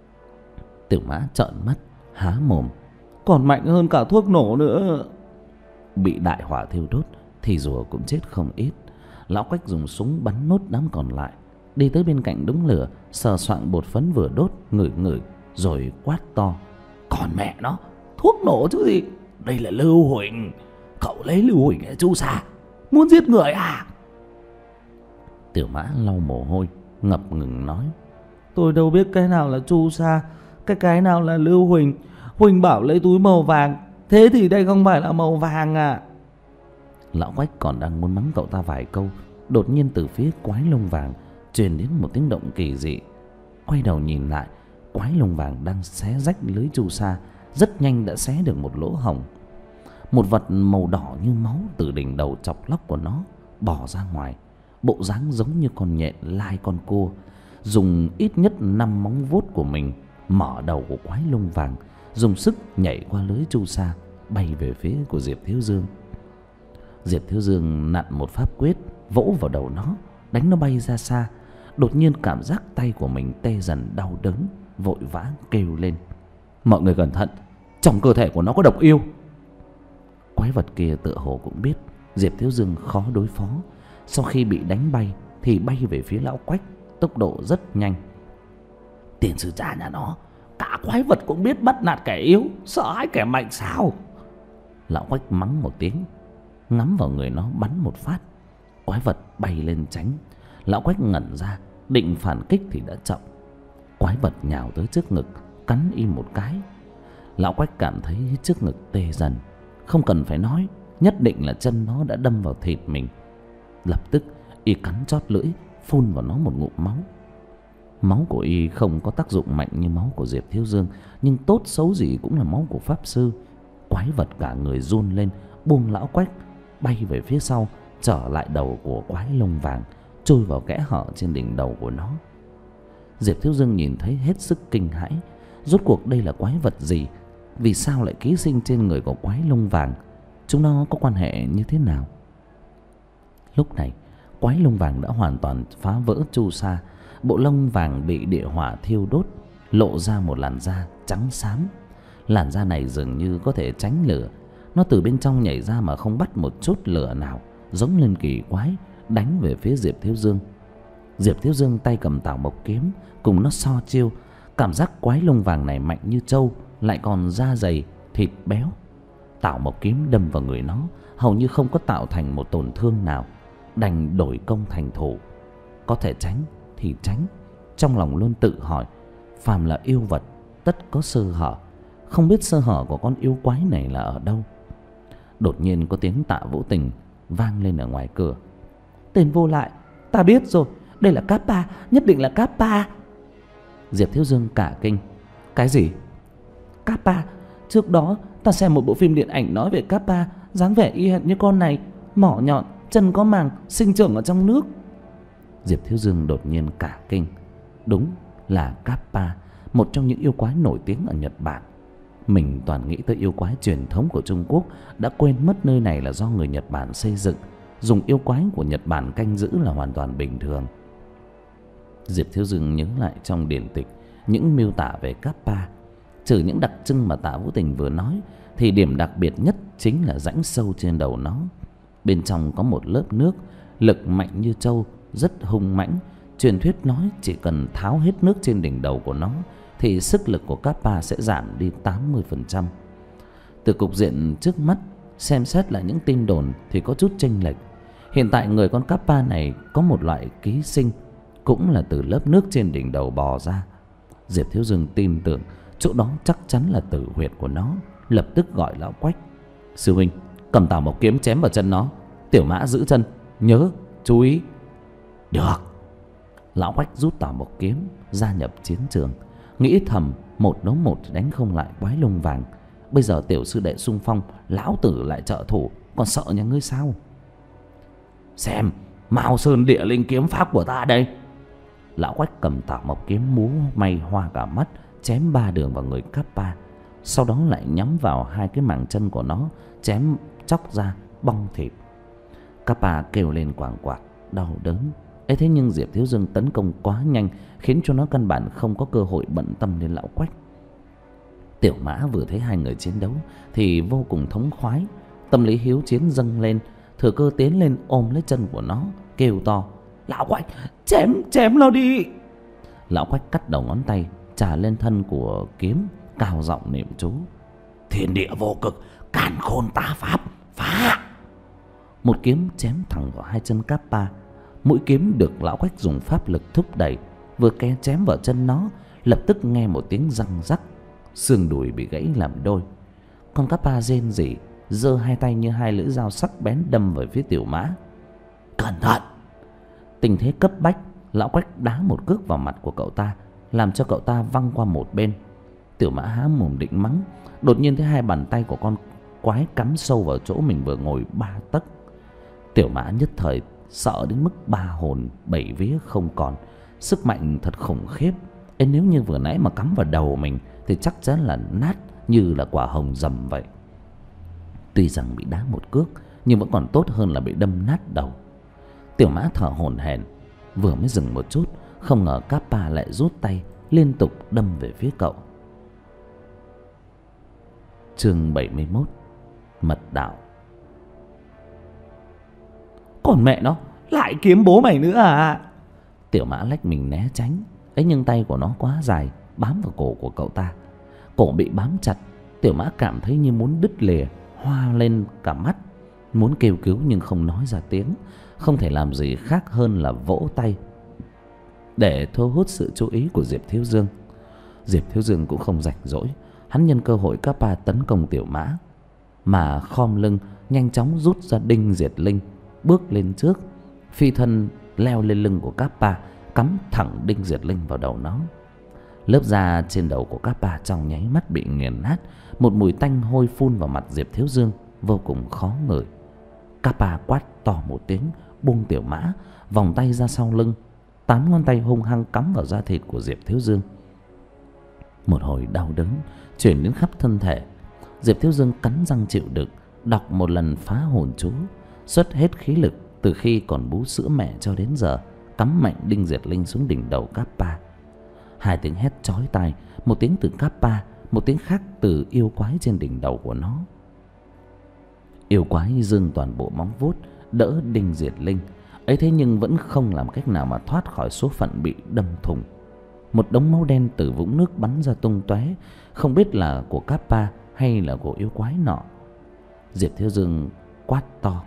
Tiểu Mã trợn mắt há mồm: còn mạnh hơn cả thuốc nổ nữa. Bị đại hỏa thiêu đốt thì rùa cũng chết không ít. Lão Quách dùng súng bắn nốt đám còn lại, đi tới bên cạnh đống lửa, sờ soạng bột phấn vừa đốt, ngửi ngửi rồi quát to: còn mẹ nó, thuốc nổ chứ gì, đây là lưu huỳnh, cậu lấy lưu huỳnh để chu sa, muốn giết người à? Tiểu Mã lau mồ hôi, ngập ngừng nói: tôi đâu biết cái nào là chu sa, cái cái nào là lưu huỳnh. Huỳnh bảo lấy túi màu vàng, thế thì đây không phải là màu vàng à? Lão Quách còn đang muốn mắng cậu ta vài câu, đột nhiên từ phía quái lông vàng truyền đến một tiếng động kỳ dị. Quay đầu nhìn lại, quái lông vàng đang xé rách lưới chu sa, rất nhanh đã xé được một lỗ hổng. Một vật màu đỏ như máu từ đỉnh đầu chọc lóc của nó bò ra ngoài, bộ dáng giống như con nhện lai con cua, dùng ít nhất năm móng vuốt của mình mở đầu của quái lông vàng, dùng sức nhảy qua lưới chu sa, bay về phía của Diệp Thiếu Dương. Diệp Thiếu Dương nặn một pháp quyết vỗ vào đầu nó, đánh nó bay ra xa. Đột nhiên cảm giác tay của mình tê dần đau đớn, vội vã kêu lên: mọi người cẩn thận, trong cơ thể của nó có độc yêu. Quái vật kia tựa hồ cũng biết Diệp Thiếu Dương khó đối phó. Sau khi bị đánh bay thì bay về phía lão Quách, tốc độ rất nhanh. Tiền sư cha nhà nó, cả quái vật cũng biết bắt nạt kẻ yếu, sợ hãi kẻ mạnh sao? Lão Quách mắng một tiếng, ngắm vào người nó bắn một phát. Quái vật bay lên tránh. Lão Quách ngẩn ra, định phản kích thì đã chậm. Quái vật nhào tới trước ngực, cắn y một cái. Lão Quách cảm thấy trước ngực tê dần. Không cần phải nói, nhất định là chân nó đã đâm vào thịt mình. Lập tức y cắn chót lưỡi, phun vào nó một ngụm máu. Máu của y không có tác dụng mạnh như máu của Diệp Thiếu Dương, nhưng tốt xấu gì cũng là máu của pháp sư. Quái vật cả người run lên, buông lão Quách bay về phía sau, trở lại đầu của quái lông vàng, trôi vào kẽ hở trên đỉnh đầu của nó. Diệp Thiếu Dương nhìn thấy hết sức kinh hãi. Rốt cuộc đây là quái vật gì? Vì sao lại ký sinh trên người của quái lông vàng? Chúng nó có quan hệ như thế nào? Lúc này quái lông vàng đã hoàn toàn phá vỡ chu sa. Bộ lông vàng bị địa hỏa thiêu đốt, lộ ra một làn da trắng xám. Làn da này dường như có thể tránh lửa. Nó từ bên trong nhảy ra mà không bắt một chút lửa nào, giống lên kỳ quái, đánh về phía Diệp Thiếu Dương. Diệp Thiếu Dương tay cầm Tảo Mộc kiếm, cùng nó so chiêu. Cảm giác quái lông vàng này mạnh như trâu, lại còn da dày, thịt béo. Tảo Mộc kiếm đâm vào người nó, hầu như không có tạo thành một tổn thương nào. Đành đổi công thành thủ. Có thể tránh thì tránh. Trong lòng luôn tự hỏi, phàm là yêu vật tất có sơ hở. Không biết sơ hở của con yêu quái này là ở đâu. Đột nhiên có tiếng Tạ Vũ Tình vang lên ở ngoài cửa. Tên vô lại, ta biết rồi, đây là Kappa, nhất định là Kappa. Diệp Thiếu Dương cả kinh. Cái gì? Kappa, trước đó ta xem một bộ phim điện ảnh nói về Kappa, dáng vẻ y hệt như con này, mỏ nhọn, chân có màng, sinh trưởng ở trong nước. Diệp Thiếu Dương đột nhiên cả kinh. Đúng là Kappa, một trong những yêu quái nổi tiếng ở Nhật Bản. Mình toàn nghĩ tới yêu quái truyền thống của Trung Quốc, đã quên mất nơi này là do người Nhật Bản xây dựng. Dùng yêu quái của Nhật Bản canh giữ là hoàn toàn bình thường. Diệp Thiếu Dương nhớ lại trong điển tịch những miêu tả về Kappa. Trừ những đặc trưng mà Tạ Vũ Tình vừa nói, thì điểm đặc biệt nhất chính là rãnh sâu trên đầu nó. Bên trong có một lớp nước, lực mạnh như trâu, rất hung mãnh. Truyền thuyết nói chỉ cần tháo hết nước trên đỉnh đầu của nó thì sức lực của Kappa sẽ giảm đi tám mươi phần trăm. Từ cục diện trước mắt, xem xét lại những tin đồn thì có chút chênh lệch. Hiện tại người con Kappa này có một loại ký sinh, cũng là từ lớp nước trên đỉnh đầu bò ra. Diệp Thiếu Dương tin tưởng chỗ đó chắc chắn là tử huyệt của nó, lập tức gọi lão Quách. Sư huynh, cầm Tảo Mộc kiếm chém vào chân nó. Tiểu Mã giữ chân, nhớ chú ý. Được. Lão Quách rút Tảo Mộc kiếm gia nhập chiến trường, nghĩ thầm một đấu một đánh không lại quái lông vàng. Bây giờ tiểu sư đệ xung phong, lão tử lại trợ thủ, còn sợ nhà ngươi sao? Xem Mao Sơn Địa Linh kiếm pháp của ta đây. Lão Quách cầm Tảo Mộc kiếm múa may hoa cả mắt, chém ba đường vào người Kappa. Sau đó lại nhắm vào hai cái màng chân của nó, chém chóc ra bong thịt. Kappa kêu lên quàng quạc đau đớn. Ấy thế nhưng Diệp Thiếu Dương tấn công quá nhanh, khiến cho nó căn bản không có cơ hội bận tâm đến lão Quách. Tiểu Mã vừa thấy hai người chiến đấu thì vô cùng thống khoái, tâm lý hiếu chiến dâng lên, thừa cơ tiến lên ôm lấy chân của nó, kêu to: Lão Quách, chém chém nó đi. Lão Quách cắt đầu ngón tay chà lên thân của kiếm, cao giọng niệm chú: Thiên địa vô cực, càn khôn tá pháp, phá. Một kiếm chém thẳng vào hai chân Kappa. Mũi kiếm được lão Quách dùng pháp lực thúc đẩy, vừa ke chém vào chân nó, lập tức nghe một tiếng răng rắc, xương đùi bị gãy làm đôi. Con Kappa rên rỉ, giơ hai tay như hai lưỡi dao sắc bén đâm về phía Tiểu Mã. Cẩn thận! Tình thế cấp bách, lão Quách đá một cước vào mặt của cậu ta, làm cho cậu ta văng qua một bên. Tiểu Mã há mồm định mắng, đột nhiên thấy hai bàn tay của con quái cắm sâu vào chỗ mình vừa ngồi ba tấc. Tiểu Mã nhất thời sợ đến mức ba hồn bảy vía không còn. Sức mạnh thật khủng khiếp. Ê, nếu như vừa nãy mà cắm vào đầu mình thì chắc chắn là nát như là quả hồng rầm vậy. Tuy rằng bị đá một cước, nhưng vẫn còn tốt hơn là bị đâm nát đầu. Tiểu Mã thở hổn hển, Vừa mới dừng một chút, không ngờ Kappa lại rút tay liên tục đâm về phía cậu. Chương bảy mươi mốt. Mật đạo. Còn mẹ nó, lại kiếm bố mày nữa à? Tiểu Mã lách mình né tránh, ấy nhưng tay của nó quá dài, bám vào cổ của cậu ta. Cổ bị bám chặt, Tiểu Mã cảm thấy như muốn đứt lìa, hoa lên cả mắt, muốn kêu cứu nhưng không nói ra tiếng, không thể làm gì khác hơn là vỗ tay để thu hút sự chú ý của Diệp Thiếu Dương. Diệp Thiếu Dương cũng không rảnh rỗi, hắn nhân cơ hội Kappa tấn công Tiểu Mã mà khom lưng nhanh chóng rút ra đinh diệt linh, bước lên trước, phi thân leo lên lưng của Kappa, cắm thẳng đinh diệt linh vào đầu nó. Lớp da trên đầu của Kappa trong nháy mắt bị nghiền nát, một mùi tanh hôi phun vào mặt Diệp Thiếu Dương vô cùng khó ngửi. Kappa quát to một tiếng, buông Tiểu Mã, vòng tay ra sau lưng, tám ngón tay hung hăng cắm vào da thịt của Diệp Thiếu Dương. Một hồi đau đớn chuyển đến khắp thân thể. Diệp Thiếu Dương cắn răng chịu đựng, đọc một lần phá hồn chú, xuất hết khí lực từ khi còn bú sữa mẹ cho đến giờ, cắm mạnh đinh diệt linh xuống đỉnh đầu Kappa. Hai tiếng hét chói tai, một tiếng từ Kappa, một tiếng khác từ yêu quái trên đỉnh đầu của nó. Yêu quái giương toàn bộ móng vuốt đỡ đinh diệt linh, ấy thế nhưng vẫn không làm cách nào mà thoát khỏi số phận bị đâm thủng. Một đống máu đen từ vũng nước bắn ra tung tóe, không biết là của Kappa hay là của yêu quái nọ. Diệp Thiếu Dương quát to,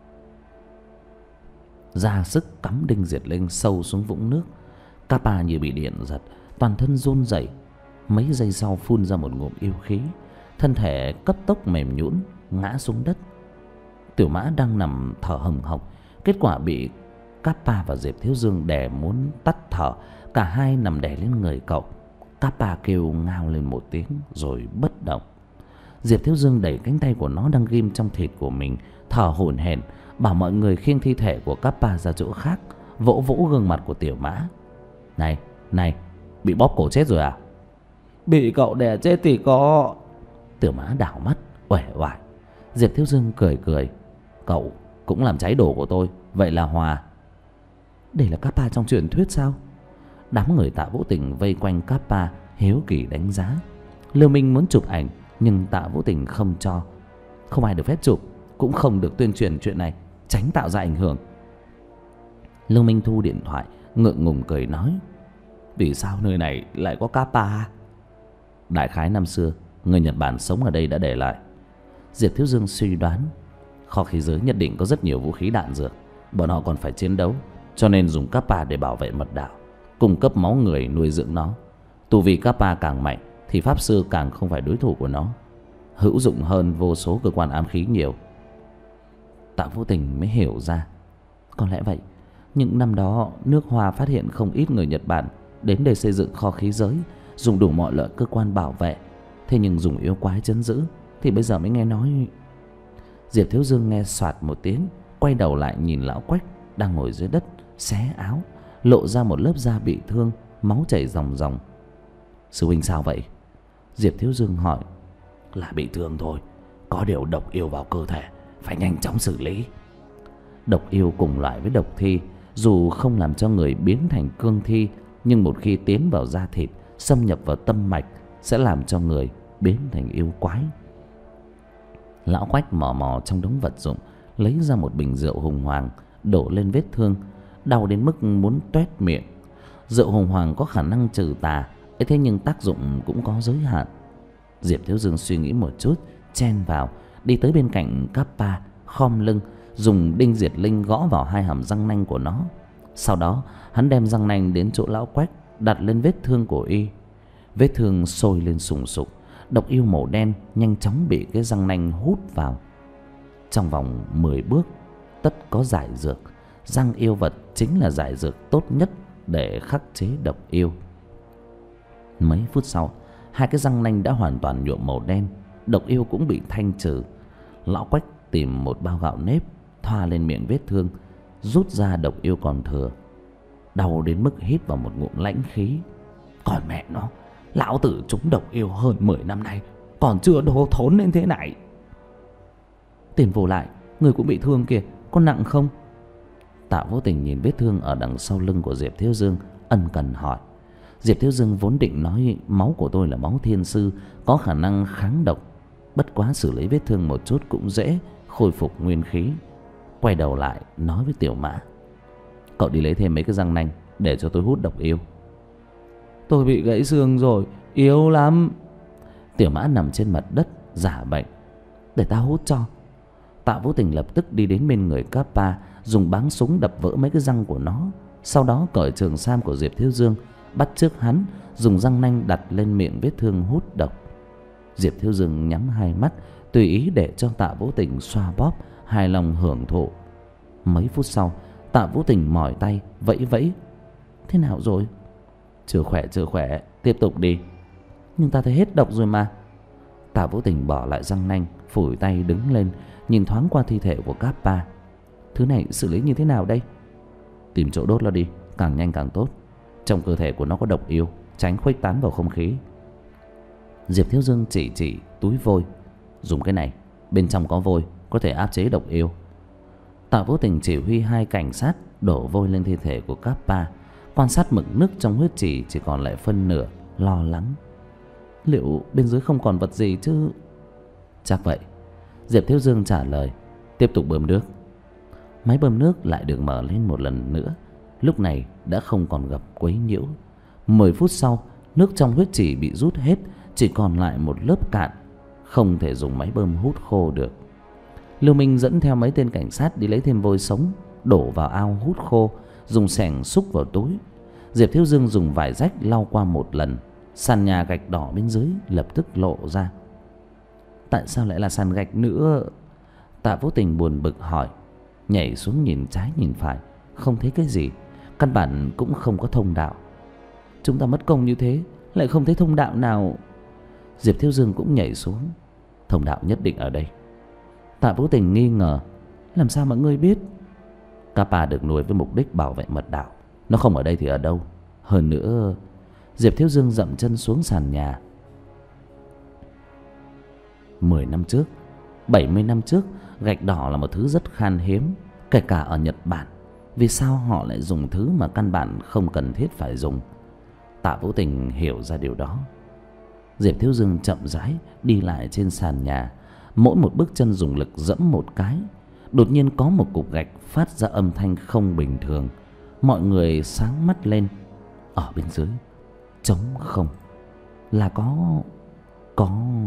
ra sức cắm đinh diệt linh sâu xuống vũng nước. Kappa như bị điện giật, toàn thân run rẩy, mấy giây sau phun ra một ngụm yêu khí, thân thể cấp tốc mềm nhũn ngã xuống đất. Tiểu Mã đang nằm thở hồng hộc, kết quả bị Kappa và Diệp Thiếu Dương đè muốn tắt thở, cả hai nằm đè lên người cậu. Kappa kêu ngao lên một tiếng rồi bất động. Diệp Thiếu Dương đẩy cánh tay của nó đang ghim trong thịt của mình, thở hổn hển, bảo mọi người khiêng thi thể của Kappa ra chỗ khác, vỗ vỗ gương mặt của Tiểu Mã. Này, này, bị bóp cổ chết rồi à? Bị cậu đè chết thì có. Tiểu Mã đảo mắt uể oải. Diệp Thiếu Dương cười cười, cậu cũng làm cháy đồ của tôi, vậy là hòa. Đây là Kappa trong truyền thuyết sao? Đám người Tạ Vũ Tình vây quanh Kappa hiếu kỳ đánh giá. Lưu Minh muốn chụp ảnh nhưng Tạ Vũ Tình không cho. Không ai được phép chụp, cũng không được tuyên truyền chuyện này, tránh tạo ra ảnh hưởng. Lưu Minh thu điện thoại, ngượng ngùng cười nói, vì sao nơi này lại có Kappa? Đại khái năm xưa người Nhật Bản sống ở đây đã để lại. Diệp Thiếu Dương suy đoán kho khí giới nhất định có rất nhiều vũ khí đạn dược, bọn họ còn phải chiến đấu, cho nên dùng Kappa để bảo vệ mật đạo, cung cấp máu người nuôi dưỡng nó. Tu vi Kappa càng mạnh thì pháp sư càng không phải đối thủ của nó, hữu dụng hơn vô số cơ quan ám khí nhiều. Tạ Vũ Tình mới hiểu ra, có lẽ vậy. Những năm đó nước Hoa phát hiện không ít người Nhật Bản đến đây xây dựng kho khí giới, dùng đủ mọi loại cơ quan bảo vệ. Thế nhưng dùng yêu quái trấn giữ thì bây giờ mới nghe nói. Diệp Thiếu Dương nghe soạt một tiếng, quay đầu lại nhìn lão Quách đang ngồi dưới đất xé áo, lộ ra một lớp da bị thương, máu chảy ròng ròng. Sư huynh sao vậy? Diệp Thiếu Dương hỏi. Là bị thương thôi, có điều độc yêu vào cơ thể, phải nhanh chóng xử lý. Độc yêu cùng loại với độc thi, dù không làm cho người biến thành cương thi, nhưng một khi tiến vào da thịt, xâm nhập vào tâm mạch, sẽ làm cho người biến thành yêu quái. Lão Quách mò mò trong đống vật dụng, lấy ra một bình rượu hùng hoàng, đổ lên vết thương, đau đến mức muốn toét miệng. Rượu hùng hoàng có khả năng trừ tà, thế nhưng tác dụng cũng có giới hạn. Diệp Thiếu Dương suy nghĩ một chút, chen vào, đi tới bên cạnh Kappa, khom lưng, dùng đinh diệt linh gõ vào hai hàm răng nanh của nó. Sau đó hắn đem răng nanh đến chỗ lão Quách, đặt lên vết thương của y. Vết thương sôi lên sùng sục, độc yêu màu đen nhanh chóng bị cái răng nanh hút vào. Trong vòng mười bước tất có giải dược. Răng yêu vật chính là giải dược tốt nhất để khắc chế độc yêu. Mấy phút sau, hai cái răng nanh đã hoàn toàn nhuộm màu đen, độc yêu cũng bị thanh trừ. Lão Quách tìm một bao gạo nếp, thoa lên miệng vết thương, rút ra độc yêu còn thừa. Đau đến mức hít vào một ngụm lãnh khí. Còn mẹ nó, lão tử trúng độc yêu hơn mười năm nay, còn chưa đổ thốn lên thế này. Tiền vô lại, người cũng bị thương kìa, có nặng không? Tạ Vô Tình nhìn vết thương ở đằng sau lưng của Diệp Thiếu Dương, ân cần hỏi. Diệp Thiếu Dương vốn định nói máu của tôi là máu thiên sư, có khả năng kháng độc, bất quá xử lý vết thương một chút cũng dễ khôi phục nguyên khí. Quay đầu lại nói với Tiểu Mã: cậu đi lấy thêm mấy cái răng nanh để cho tôi hút độc yêu. Tôi bị gãy xương rồi, yếu lắm. Tiểu Mã nằm trên mặt đất giả bệnh. Để tao hút cho. Tạ Vô Tình lập tức đi đến bên người Kappa, dùng báng súng đập vỡ mấy cái răng của nó. Sau đó cởi trường sam của Diệp Thiếu Dương, bắt chước hắn dùng răng nanh đặt lên miệng vết thương hút độc. Diệp Thiếu Dương nhắm hai mắt, tùy ý để cho Tạ Vô Tình xoa bóp, hài lòng hưởng thụ. Mấy phút sau, Tạ Vô Tình mỏi tay vẫy vẫy. Thế nào rồi? Chưa khỏe, chưa khỏe, tiếp tục đi. Nhưng ta thấy hết độc rồi mà. Tạ Vô Tình bỏ lại răng nanh, phủi tay đứng lên, nhìn thoáng qua thi thể của Kappa. Thứ này xử lý như thế nào đây? Tìm chỗ đốt nó đi, càng nhanh càng tốt. Trong cơ thể của nó có độc yêu, tránh khuếch tán vào không khí. Diệp Thiếu Dương chỉ chỉ túi vôi. Dùng cái này, bên trong có vôi, có thể áp chế độc yêu. Tạ Vô Tình chỉ huy hai cảnh sát đổ vôi lên thi thể của Kappa, quan sát mực nước trong huyết chỉ chỉ còn lại phân nửa, lo lắng. Liệu bên dưới không còn vật gì chứ? Chắc vậy, Diệp Thiếu Dương trả lời. Tiếp tục bơm nước. Máy bơm nước lại được mở lên một lần nữa. Lúc này đã không còn gặp quấy nhiễu. Mười phút sau, nước trong huyết chỉ bị rút hết, chỉ còn lại một lớp cạn, không thể dùng máy bơm hút khô được. Lưu Minh dẫn theo mấy tên cảnh sát đi lấy thêm vôi sống, đổ vào ao hút khô, dùng xẻng xúc vào túi. Diệp Thiếu Dương dùng vải rách lau qua một lần. Sàn nhà gạch đỏ bên dưới lập tức lộ ra. Tại sao lại là sàn gạch nữa? Tạ Vô Tình buồn bực hỏi. Nhảy xuống nhìn trái nhìn phải, không thấy cái gì, căn bản cũng không có thông đạo. Chúng ta mất công như thế, lại không thấy thông đạo nào. Diệp Thiếu Dương cũng nhảy xuống. Thông đạo nhất định ở đây. Tạ Vô Tình nghi ngờ. Làm sao mà ngươi biết? Kappa được nuôi với mục đích bảo vệ mật đạo, nó không ở đây thì ở đâu? Hơn nữa, Diệp Thiếu Dương dậm chân xuống sàn nhà. Mười năm trước, bảy mươi năm trước, gạch đỏ là một thứ rất khan hiếm, kể cả ở Nhật Bản. Vì sao họ lại dùng thứ mà căn bản không cần thiết phải dùng? Tạ Vô Tình hiểu ra điều đó. Diệp Thiếu Dương chậm rãi đi lại trên sàn nhà, mỗi một bước chân dùng lực dẫm một cái. Đột nhiên có một cục gạch phát ra âm thanh không bình thường. Mọi người sáng mắt lên. Ở bên dưới trống không, là có có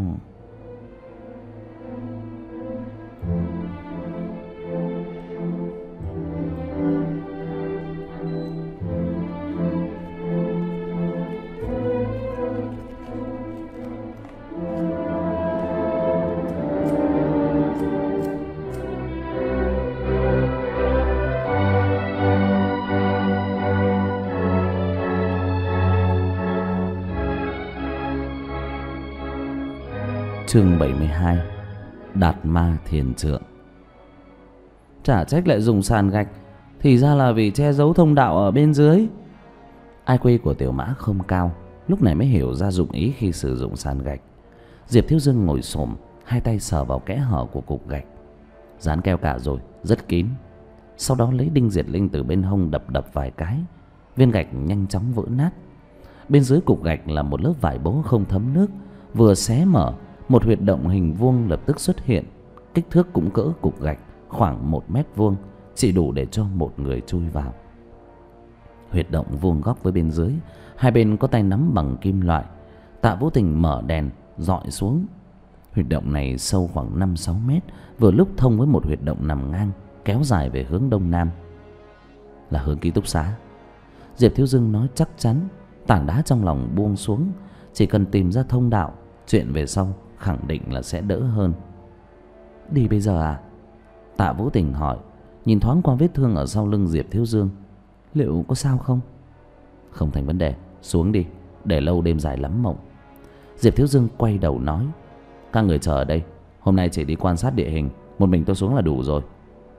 Chương bảy mươi hai. Đạt ma thiền trượng. Chả trách lại dùng sàn gạch, thì ra là vì che giấu thông đạo ở bên dưới. I Q của Tiểu Mã không cao, lúc này mới hiểu ra dụng ý khi sử dụng sàn gạch. Diệp Thiếu Dương ngồi xổm, hai tay sờ vào kẽ hở của cục gạch. Dán keo cả rồi, rất kín. Sau đó lấy đinh diệt linh từ bên hông đập đập vài cái, viên gạch nhanh chóng vỡ nát. Bên dưới cục gạch là một lớp vải bố không thấm nước. Vừa xé mở, một huyệt động hình vuông lập tức xuất hiện. Kích thước cũng cỡ cục gạch, khoảng một mét vuông, chỉ đủ để cho một người chui vào. Huyệt động vuông góc với bên dưới, hai bên có tay nắm bằng kim loại. Tạ Vô Tình mở đèn dọi xuống. Huyệt động này sâu khoảng năm sáu mét, vừa lúc thông với một huyệt động nằm ngang, kéo dài về hướng đông nam. Là hướng ký túc xá. Diệp Thiếu Dương nói chắc chắn. Tảng đá trong lòng buông xuống. Chỉ cần tìm ra thông đạo, chuyện về sau khẳng định là sẽ đỡ hơn. Đi bây giờ à? Tạ Vô Tình hỏi, nhìn thoáng qua vết thương ở sau lưng Diệp Thiếu Dương. Liệu có sao không? Không thành vấn đề, xuống đi, để lâu đêm dài lắm mộng. Diệp Thiếu Dương quay đầu nói, các người chờ ở đây, hôm nay chỉ đi quan sát địa hình, một mình tôi xuống là đủ rồi.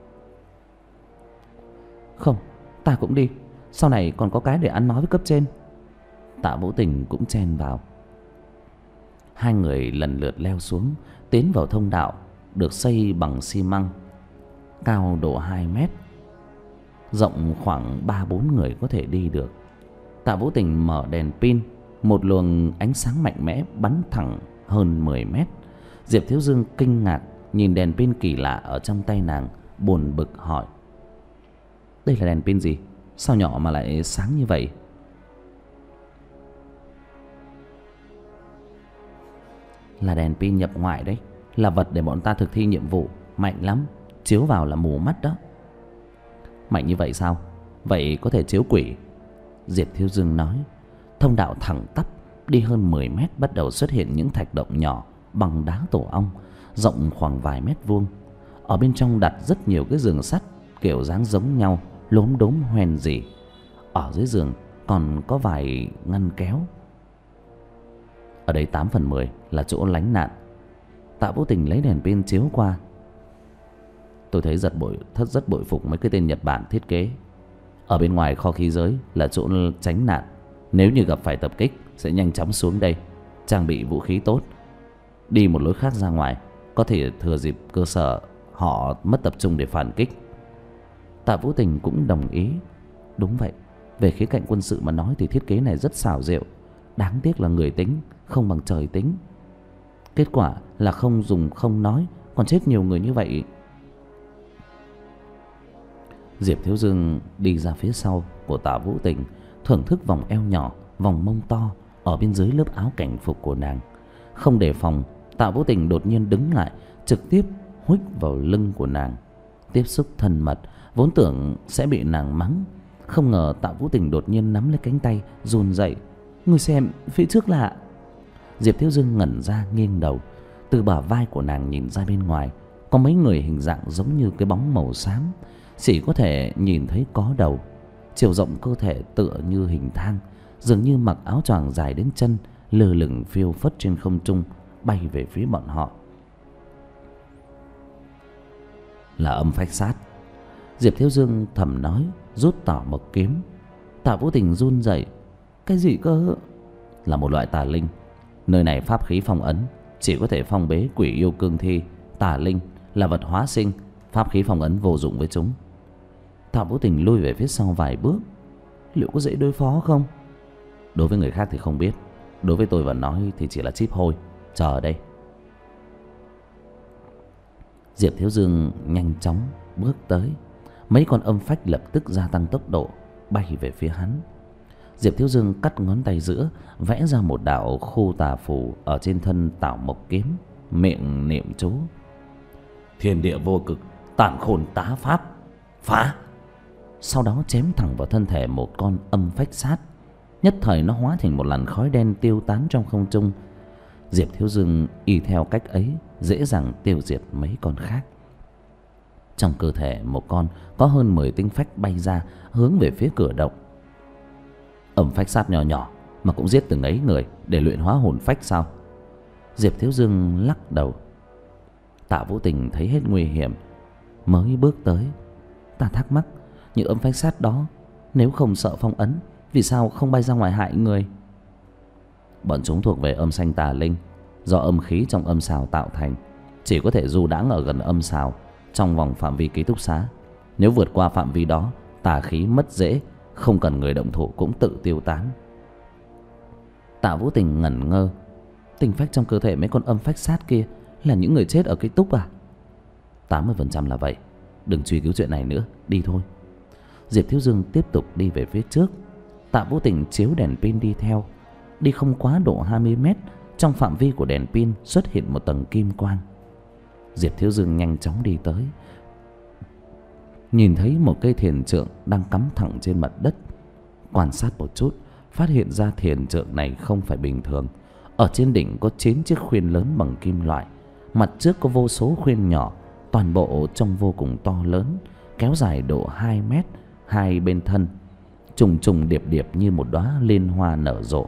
Không, ta cũng đi, sau này còn có cái để ăn nói với cấp trên. Tạ Vô Tình cũng chen vào. Hai người lần lượt leo xuống, tiến vào thông đạo được xây bằng xi măng, cao độ hai mét. rộng khoảng ba bốn người có thể đi được. Tạ Vũ Tình mở đèn pin, một luồng ánh sáng mạnh mẽ bắn thẳng hơn mười mét. Diệp Thiếu Dương kinh ngạc nhìn đèn pin kỳ lạ ở trong tay nàng, buồn bực hỏi: đây là đèn pin gì? Sao nhỏ mà lại sáng như vậy? Là đèn pin nhập ngoại đấy, là vật để bọn ta thực thi nhiệm vụ, mạnh lắm, chiếu vào là mù mắt đó. Mạnh như vậy sao? Vậy có thể chiếu quỷ? Diệp Thiếu Dương nói. Thông đạo thẳng tắp đi hơn mười mét bắt đầu xuất hiện những thạch động nhỏ bằng đá tổ ong, rộng khoảng vài mét vuông. Ở bên trong đặt rất nhiều cái giường sắt kiểu dáng giống nhau, lốm đốm hoen rỉ. Ở dưới giường còn có vài ngăn kéo. Ở đây tám phần mười là chỗ lánh nạn. Tạ Vũ Tình lấy đèn pin chiếu qua. Tôi thấy giật bội thất rất bội phục mấy cái tên Nhật Bản thiết kế. Ở bên ngoài kho khí giới là chỗ tránh nạn. Nếu như gặp phải tập kích sẽ nhanh chóng xuống đây, trang bị vũ khí tốt, đi một lối khác ra ngoài, có thể thừa dịp cơ sở họ mất tập trung để phản kích. Tạ Vũ Tình cũng đồng ý. Đúng vậy, về khía cạnh quân sự mà nói thì thiết kế này rất xảo diệu. Đáng tiếc là người tính không bằng trời tính. Kết quả là không dùng không nói, còn chết nhiều người như vậy. Diệp Thiếu Dương đi ra phía sau của Tạ Vũ Tình, thưởng thức vòng eo nhỏ, vòng mông to ở bên dưới lớp áo cảnh phục của nàng. Không đề phòng, Tạ Vũ Tình đột nhiên đứng lại, trực tiếp huých vào lưng của nàng. Tiếp xúc thân mật, vốn tưởng sẽ bị nàng mắng, không ngờ Tạ Vũ Tình đột nhiên nắm lấy cánh tay, run rẩy. Ngươi xem, phía trước là... Diệp Thiếu Dương ngẩn ra nghiêng đầu. Từ bả vai của nàng nhìn ra bên ngoài có mấy người hình dạng giống như cái bóng màu xám, chỉ có thể nhìn thấy có đầu. Chiều rộng cơ thể tựa như hình thang, dường như mặc áo choàng dài đến chân, lơ lửng phiêu phất trên không trung, bay về phía bọn họ. Là Âm Phách Sát. Diệp Thiếu Dương thầm nói, rút tỏ một kiếm. Tạ Vũ Tình run rẩy. Cái gì cơ? Là một loại tà linh. Nơi này pháp khí phong ấn, chỉ có thể phong bế quỷ yêu cương thi. Tà linh là vật hóa sinh, pháp khí phong ấn vô dụng với chúng. Tạ Vũ Tình lui về phía sau vài bước. Liệu có dễ đối phó không? Đối với người khác thì không biết, đối với tôi và nói thì chỉ là chíp hôi. Chờ ở đây. Diệp Thiếu Dương nhanh chóng bước tới. Mấy con âm phách lập tức gia tăng tốc độ, bay về phía hắn. Diệp Thiếu Dương cắt ngón tay giữa, vẽ ra một đạo khu tà phù ở trên thân Tảo Mộc kiếm, miệng niệm chú: Thiên địa vô cực, tản khôn tá pháp, phá. Sau đó chém thẳng vào thân thể một con âm phách sát. Nhất thời nó hóa thành một làn khói đen tiêu tán trong không trung. Diệp Thiếu Dương y theo cách ấy, dễ dàng tiêu diệt mấy con khác. Trong cơ thể một con có hơn mười tinh phách bay ra, hướng về phía cửa động. Âm phách sát nhỏ nhỏ mà cũng giết từng ấy người để luyện hóa hồn phách sao? Diệp Thiếu Dương lắc đầu. Tạ Vũ Tình thấy hết nguy hiểm mới bước tới. Ta thắc mắc, những âm phách sát đó nếu không sợ phong ấn, vì sao không bay ra ngoài hại người? Bọn chúng thuộc về âm xanh tà linh, do âm khí trong âm sào tạo thành, chỉ có thể du đãng ở gần âm sào trong vòng phạm vi ký túc xá. Nếu vượt qua phạm vi đó, tà khí mất dễ, không cần người động thủ cũng tự tiêu tán. Tạ Vũ Tình ngẩn ngơ. Tinh phách trong cơ thể mấy con âm phách sát kia là những người chết ở ký túc à? tám mươi phần trăm là vậy. Đừng truy cứu chuyện này nữa, đi thôi. Diệp Thiếu Dương tiếp tục đi về phía trước. Tạ Vũ Tình chiếu đèn pin đi theo. Đi không quá độ hai mươi mét, trong phạm vi của đèn pin xuất hiện một tầng kim quang. Diệp Thiếu Dương nhanh chóng đi tới, nhìn thấy một cây thiền trượng đang cắm thẳng trên mặt đất. Quan sát một chút, phát hiện ra thiền trượng này không phải bình thường. Ở trên đỉnh có chín chiếc khuyên lớn bằng kim loại, mặt trước có vô số khuyên nhỏ, toàn bộ trông vô cùng to lớn, kéo dài độ hai mét, hai bên thân, trùng trùng điệp điệp như một đóa liên hoa nở rộ.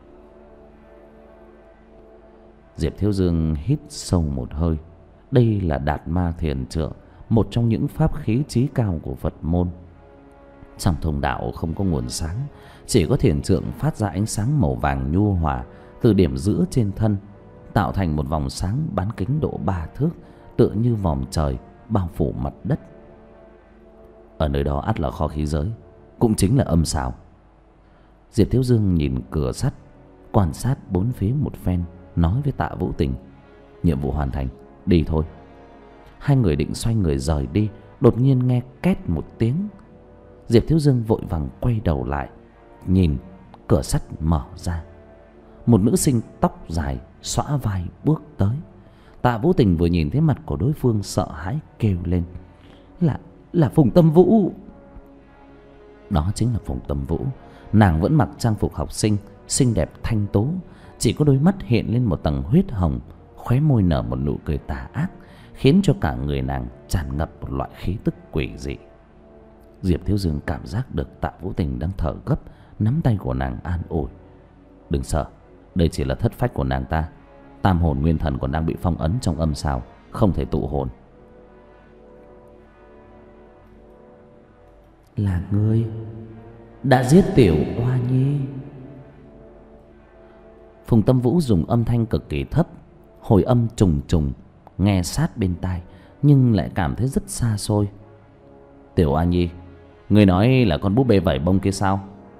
Diệp Thiếu Dương hít sâu một hơi. Đây là Đạt Ma Thiền Trượng, một trong những pháp khí chí cao của Phật môn. Trong thông đạo không có nguồn sáng, chỉ có thiền trượng phát ra ánh sáng màu vàng nhu hòa từ điểm giữa trên thân, tạo thành một vòng sáng bán kính độ ba thước, tựa như vòm trời bao phủ mặt đất. Ở nơi đó ắt là kho khí giới, cũng chính là âm xào. Diệp Thiếu Dương nhìn cửa sắt, quan sát bốn phía một phen, nói với Tạ Vũ Tình: nhiệm vụ hoàn thành, đi thôi. Hai người định xoay người rời đi, đột nhiên nghe két một tiếng. Diệp Thiếu Dương vội vàng quay đầu lại, nhìn cửa sắt mở ra. Một nữ sinh tóc dài xõa vai bước tới. Tạ Vũ Tình vừa nhìn thấy mặt của đối phương sợ hãi kêu lên: Là, là Phùng Tâm Vũ. Đó chính là Phùng Tâm Vũ. Nàng vẫn mặc trang phục học sinh, xinh đẹp thanh tú, chỉ có đôi mắt hiện lên một tầng huyết hồng, khóe môi nở một nụ cười tà ác, khiến cho cả người nàng tràn ngập một loại khí tức quỷ dị. Diệp Thiếu Dương cảm giác được Tạ Vũ Tình đang thở gấp, nắm tay của nàng an ủi: đừng sợ, đây chỉ là thất phách của nàng ta. Tam hồn nguyên thần còn đang bị phong ấn trong âm xào, không thể tụ hồn. Là ngươi đã giết Tiểu Oa Nhi? Phùng Tâm Vũ dùng âm thanh cực kỳ thấp, hồi âm trùng trùng, nghe sát bên tai nhưng lại cảm thấy rất xa xôi. Tiểu Oa Nhi, ngươi nói là con búp bê vảy bông kia sao?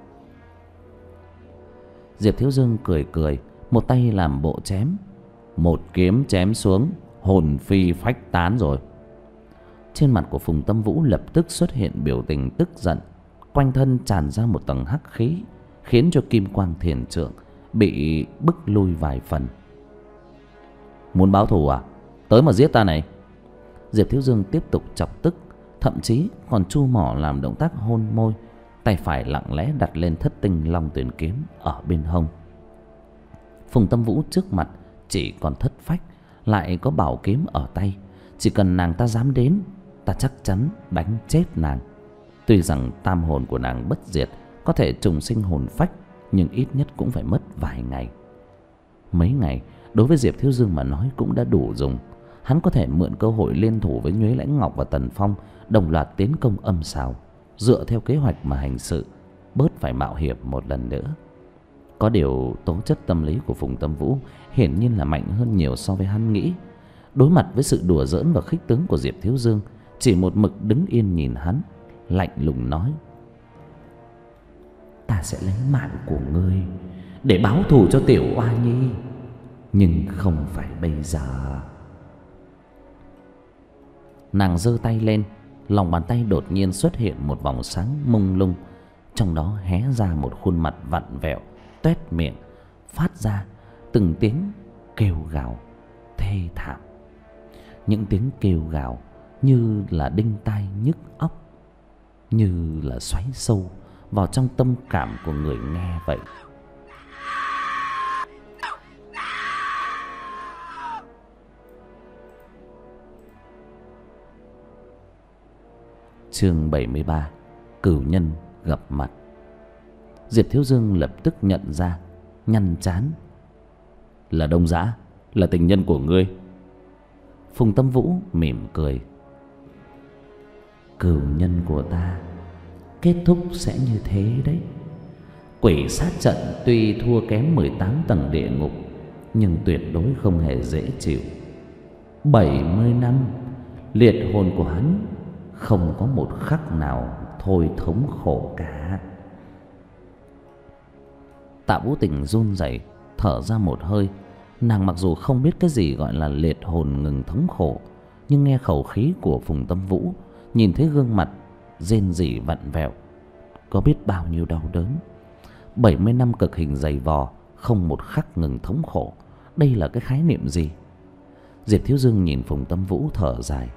Diệp Thiếu Dương cười cười, một tay làm bộ chém. Một kiếm chém xuống, hồn phi phách tán rồi. Trên mặt của Phùng Tâm Vũ lập tức xuất hiện biểu tình tức giận, quanh thân tràn ra một tầng hắc khí, khiến cho kim quang thiền trượng bị bức lui vài phần. Muốn báo thù à? Tới mà giết ta này. Diệp Thiếu Dương tiếp tục chọc tức, thậm chí còn chu mỏ làm động tác hôn môi, tay phải lặng lẽ đặt lên thất tinh long tuyển kiếm ở bên hông. Phùng Tâm Vũ trước mặt chỉ còn thất phách, lại có bảo kiếm ở tay. Chỉ cần nàng ta dám đến, ta chắc chắn đánh chết nàng. Tuy rằng tam hồn của nàng bất diệt, có thể trùng sinh hồn phách, nhưng ít nhất cũng phải mất vài ngày. Mấy ngày đối với Diệp Thiếu Dương mà nói cũng đã đủ dùng. Hắn có thể mượn cơ hội liên thủ với Nhuế Lãnh Ngọc và Tần Phong, đồng loạt tiến công âm xào, dựa theo kế hoạch mà hành sự, bớt phải mạo hiểm một lần nữa. Có điều tố chất tâm lý của Phùng Tâm Vũ hiển nhiên là mạnh hơn nhiều so với hắn nghĩ. Đối mặt với sự đùa giỡn và khích tướng của Diệp Thiếu Dương, chỉ một mực đứng yên nhìn hắn, lạnh lùng nói: ta sẽ lấy mạng của ngươi để báo thù cho Tiểu Oa Nhi, nhưng không phải bây giờ. Nàng giơ tay lên, lòng bàn tay đột nhiên xuất hiện một vòng sáng mông lung, trong đó hé ra một khuôn mặt vặn vẹo, toét miệng, phát ra từng tiếng kêu gào thê thảm. Những tiếng kêu gào như là đinh tai nhức óc, như là xoáy sâu vào trong tâm cảm của người nghe vậy. Chương bảy mươi ba: Cửu nhân gặp mặt. Diệp Thiếu Dương lập tức nhận ra, nhăn trán: là Đông Dã, là tình nhân của ngươi. Phùng Tâm Vũ mỉm cười: cửu nhân của ta kết thúc sẽ như thế đấy. Quỷ sát trận tuy thua kém mười tám tầng địa ngục, nhưng tuyệt đối không hề dễ chịu. Bảy mươi năm liệt hồn của hắn không có một khắc nào thôi thống khổ cả. Tạ Vũ Tình run rẩy thở ra một hơi. Nàng mặc dù không biết cái gì gọi là liệt hồn ngừng thống khổ, nhưng nghe khẩu khí của Phùng Tâm Vũ, nhìn thấy gương mặt rên rỉ vặn vẹo, có biết bao nhiêu đau đớn. Bảy mươi năm cực hình dày vò, không một khắc ngừng thống khổ, đây là cái khái niệm gì? Diệp Thiếu Dương nhìn Phùng Tâm Vũ thở dài: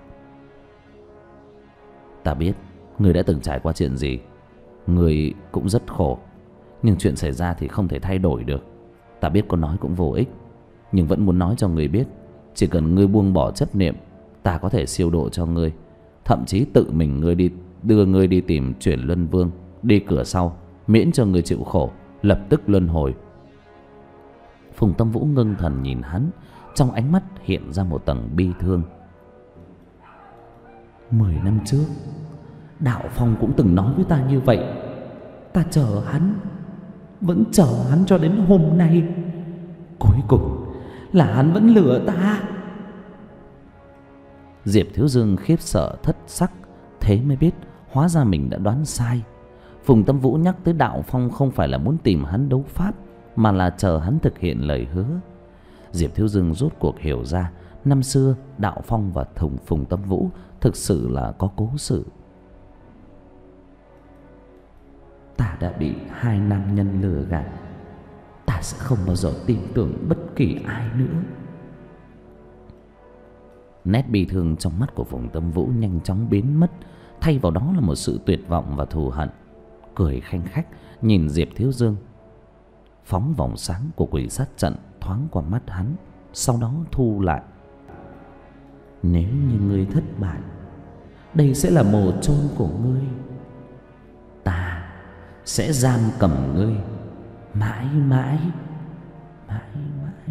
ta biết người đã từng trải qua chuyện gì, người cũng rất khổ, nhưng chuyện xảy ra thì không thể thay đổi được. Ta biết có nói cũng vô ích, nhưng vẫn muốn nói cho người biết, chỉ cần ngươi buông bỏ chấp niệm, ta có thể siêu độ cho ngươi, thậm chí tự mình ngươi đi đưa ngươi đi tìm Chuyển Luân Vương, đi cửa sau, miễn cho ngươi chịu khổ, lập tức luân hồi. Phùng Tâm Vũ ngưng thần nhìn hắn, trong ánh mắt hiện ra một tầng bi thương. Mười năm trước, Đạo Phong cũng từng nói với ta như vậy. Ta chờ hắn, vẫn chờ hắn cho đến hôm nay. Cuối cùng là hắn vẫn lừa ta. Diệp Thiếu Dương khiếp sợ thất sắc, thế mới biết Hóa ra mình đã đoán sai. Phùng Tâm Vũ nhắc tới Đạo Phong không phải là muốn tìm hắn đấu pháp, mà là chờ hắn thực hiện lời hứa. Diệp Thiếu Dương rốt cuộc hiểu ra, năm xưa Đạo Phong và Thùng Phùng Tâm Vũ thực sự là có cố sự. Ta đã bị hai nam nhân lừa gạt, ta sẽ không bao giờ tin tưởng bất kỳ ai nữa. Nét bi thương trong mắt của Phùng Tâm Vũ nhanh chóng biến mất, thay vào đó là một sự tuyệt vọng và thù hận. Cười khanh khách nhìn Diệp Thiếu Dương. Phóng vòng sáng của quỷ sát trận thoáng qua mắt hắn, sau đó thu lại. Nếu như ngươi thất bại, đây sẽ là mồ chôn của ngươi. Ta sẽ giam cầm ngươi mãi mãi, mãi mãi.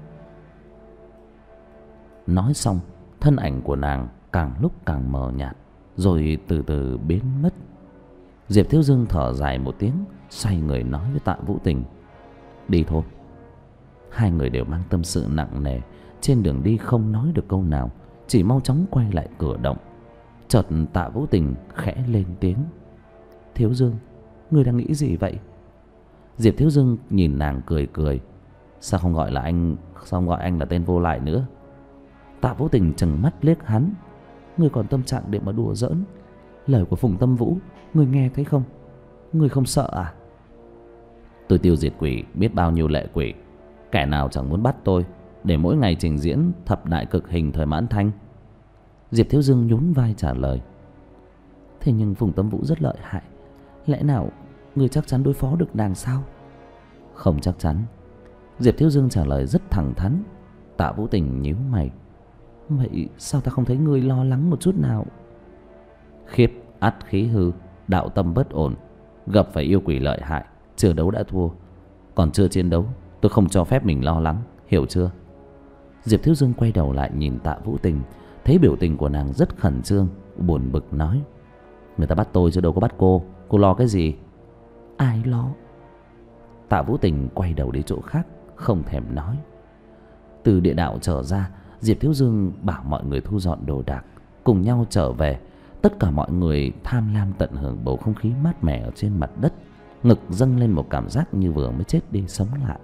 Nói xong, thân ảnh của nàng càng lúc càng mờ nhạt, rồi từ từ biến mất. Diệp Thiếu Dương thở dài một tiếng, xoay người nói với Tạ Vũ Tình: đi thôi. Hai người đều mang tâm sự nặng nề, trên đường đi không nói được câu nào, chỉ mau chóng quay lại cửa động. Chợt Tạ Vũ Tình khẽ lên tiếng: Thiếu Dương, ngươi đang nghĩ gì vậy? Diệp Thiếu Dương nhìn nàng cười cười: sao không gọi là anh, sao không gọi anh là tên vô lại nữa? Tạ Vũ Tình trừng mắt liếc hắn: ngươi còn tâm trạng để mà đùa giỡn? Lời của Phùng Tâm Vũ ngươi nghe thấy không? Ngươi không sợ à? Tôi tiêu diệt quỷ biết bao nhiêu lệ quỷ, kẻ nào chẳng muốn bắt tôi để mỗi ngày trình diễn thập đại cực hình thời Mãn Thanh. Diệp Thiếu Dương nhún vai trả lời: thế nhưng Phùng Tâm Vũ rất lợi hại, lẽ nào ngươi chắc chắn đối phó được nàng sao? Không chắc chắn. Diệp Thiếu Dương trả lời rất thẳng thắn. Tạ Vũ Tình nhíu mày: vậy sao ta không thấy ngươi lo lắng một chút nào? Khiếp ắt khí hư, đạo tâm bất ổn, gặp phải yêu quỷ lợi hại, chưa đấu đã thua, còn chưa chiến đấu, tôi không cho phép mình lo lắng, hiểu chưa? Diệp Thiếu Dương quay đầu lại nhìn Tạ Vũ Tình, thấy biểu tình của nàng rất khẩn trương, buồn bực nói: người ta bắt tôi chứ đâu có bắt cô, cô lo cái gì? Ai lo? Tạ Vũ Tình quay đầu đi chỗ khác, không thèm nói. Từ địa đạo trở ra, Diệp Thiếu Dương bảo mọi người thu dọn đồ đạc, cùng nhau trở về. Tất cả mọi người tham lam tận hưởng bầu không khí mát mẻ ở trên mặt đất, ngực dâng lên một cảm giác như vừa mới chết đi sống lại.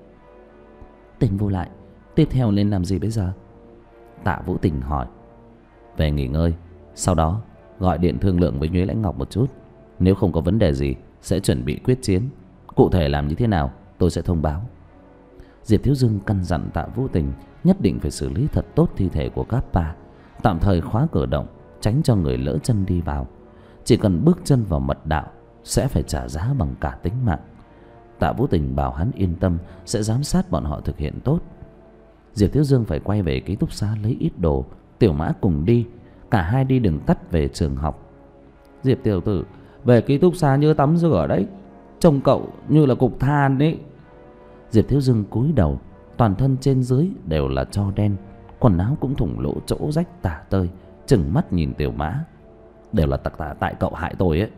Tên vô lại, tiếp theo nên làm gì bây giờ? Tạ Vũ Tình hỏi. Về nghỉ ngơi, sau đó gọi điện thương lượng với Nhuế Lãnh Ngọc một chút, nếu không có vấn đề gì sẽ chuẩn bị quyết chiến. Cụ thể làm như thế nào tôi sẽ thông báo. Diệp Thiếu Dương căn dặn Tạ Vũ Tình nhất định phải xử lý thật tốt thi thể của Kappa, tạm thời khóa cửa động, tránh cho người lỡ chân đi vào. Chỉ cần bước chân vào mật đạo sẽ phải trả giá bằng cả tính mạng. Tạ Vũ Tình bảo hắn yên tâm, sẽ giám sát bọn họ thực hiện tốt. Diệp Thiếu Dương phải quay về ký túc xá lấy ít đồ, Tiểu Mã cùng đi. Cả hai đi đường tắt về trường học. Diệp tiểu tử, về ký túc xá nhớ tắm rửa đấy, trông cậu như là cục than đấy. Diệp Thiếu Dương cúi đầu, toàn thân trên dưới đều là tro đen, quần áo cũng thủng lỗ chỗ rách tả tơi, trừng mắt nhìn Tiểu Mã: đều là tặc tả tại cậu hại tôi ấy.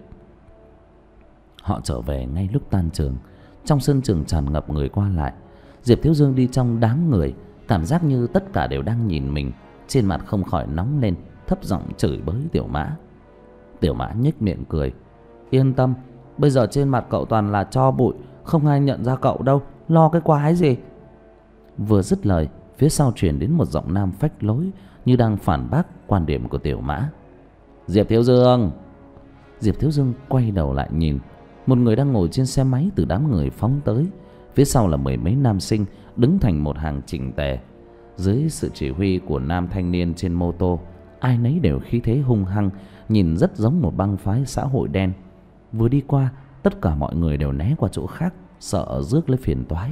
Họ trở về ngay lúc tan trường. Trong sân trường tràn ngập người qua lại. Diệp Thiếu Dương đi trong đám người, cảm giác như tất cả đều đang nhìn mình, trên mặt không khỏi nóng lên, thấp giọng chửi bới Tiểu Mã. Tiểu Mã nhếch miệng cười: yên tâm, bây giờ trên mặt cậu toàn là tro bụi, không ai nhận ra cậu đâu, lo cái quái gì. Vừa dứt lời, phía sau truyền đến một giọng nam phách lối, như đang phản bác quan điểm của Tiểu Mã. Diệp Thiếu Dương. Diệp Thiếu Dương quay đầu lại nhìn, một người đang ngồi trên xe máy từ đám người phóng tới. Phía sau là mười mấy nam sinh đứng thành một hàng chỉnh tề. Dưới sự chỉ huy của nam thanh niên trên mô tô, ai nấy đều khí thế hung hăng, nhìn rất giống một băng phái xã hội đen. Vừa đi qua, tất cả mọi người đều né qua chỗ khác, sợ rước lấy phiền toái.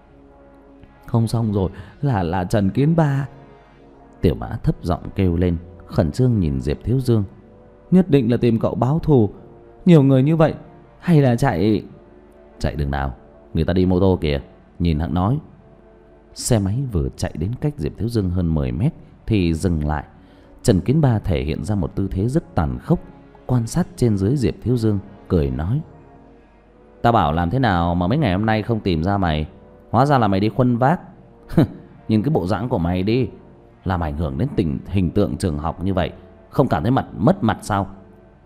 Không xong rồi, là là Trần Kiến Ba. Tiểu Mã thấp giọng kêu lên, khẩn trương nhìn Diệp Thiếu Dương. Nhất định là tìm cậu báo thù. Nhiều người như vậy, hay là chạy? Chạy đường nào? Người ta đi mô tô kìa, nhìn hẵng nói. Xe máy vừa chạy đến cách Diệp Thiếu Dương hơn mười mét thì dừng lại. Trần Kiến Ba thể hiện ra một tư thế rất tàn khốc, quan sát trên dưới Diệp Thiếu Dương, cười nói: ta bảo làm thế nào mà mấy ngày hôm nay không tìm ra mày, hóa ra là mày đi khuân vác. Nhìn cái bộ dáng của mày đi, làm ảnh hưởng đến tình hình tượng trường học như vậy, không cảm thấy mặt mất mặt sao?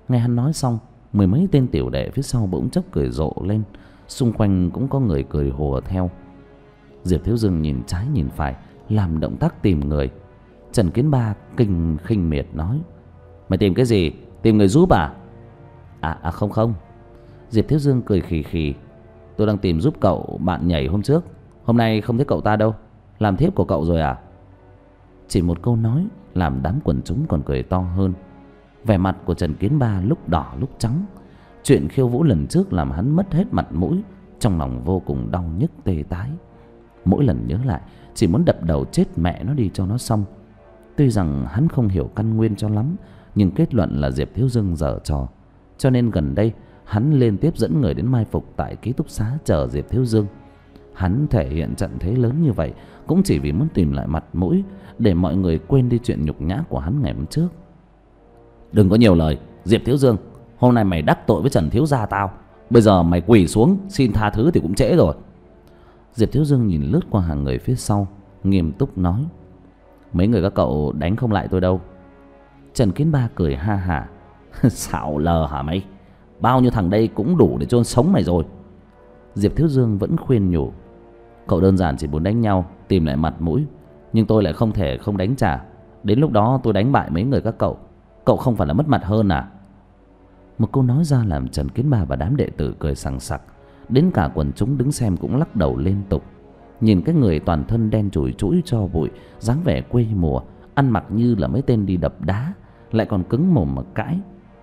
Nghe hắn nói xong, mười mấy tên tiểu đệ phía sau bỗng chốc cười rộ lên. Xung quanh cũng có người cười hùa theo. Diệp Thiếu Dương nhìn trái nhìn phải, làm động tác tìm người. Trần Kiến Ba kinh khinh miệt nói: "Mày tìm cái gì? Tìm người giúp à?" À, à không không. Diệp Thiếu Dương cười khì khì: "Tôi đang tìm giúp cậu bạn nhảy hôm trước. Hôm nay không thấy cậu ta đâu. Làm thiếp của cậu rồi à?" Chỉ một câu nói làm đám quần chúng còn cười to hơn. Vẻ mặt của Trần Kiến Ba lúc đỏ lúc trắng. Chuyện khiêu vũ lần trước làm hắn mất hết mặt mũi, trong lòng vô cùng đau nhức tê tái. Mỗi lần nhớ lại chỉ muốn đập đầu chết mẹ nó đi cho nó xong. Tuy rằng hắn không hiểu căn nguyên cho lắm, nhưng kết luận là Diệp Thiếu Dương giở trò. Cho nên gần đây hắn liên tiếp dẫn người đến mai phục tại ký túc xá chờ Diệp Thiếu Dương. Hắn thể hiện trận thế lớn như vậy cũng chỉ vì muốn tìm lại mặt mũi, để mọi người quên đi chuyện nhục nhã của hắn ngày hôm trước. "Đừng có nhiều lời, Diệp Thiếu Dương. Hôm nay mày đắc tội với Trần thiếu gia tao. Bây giờ mày quỳ xuống xin tha thứ thì cũng trễ rồi." Diệp Thiếu Dương nhìn lướt qua hàng người phía sau, nghiêm túc nói: "Mấy người các cậu đánh không lại tôi đâu." Trần Kiến Ba cười ha hả: "Xạo lờ hả mày? Bao nhiêu thằng đây cũng đủ để chôn sống mày rồi." Diệp Thiếu Dương vẫn khuyên nhủ: "Cậu đơn giản chỉ muốn đánh nhau, tìm lại mặt mũi, nhưng tôi lại không thể không đánh trả. Đến lúc đó tôi đánh bại mấy người các cậu, cậu không phải là mất mặt hơn à?" Một câu nói ra làm Trần Kiến Ba và đám đệ tử cười sằng sặc. Đến cả quần chúng đứng xem cũng lắc đầu liên tục. Nhìn cái người toàn thân đen chùi chũi tro bụi, dáng vẻ quê mùa, ăn mặc như là mấy tên đi đập đá, lại còn cứng mồm mà cãi.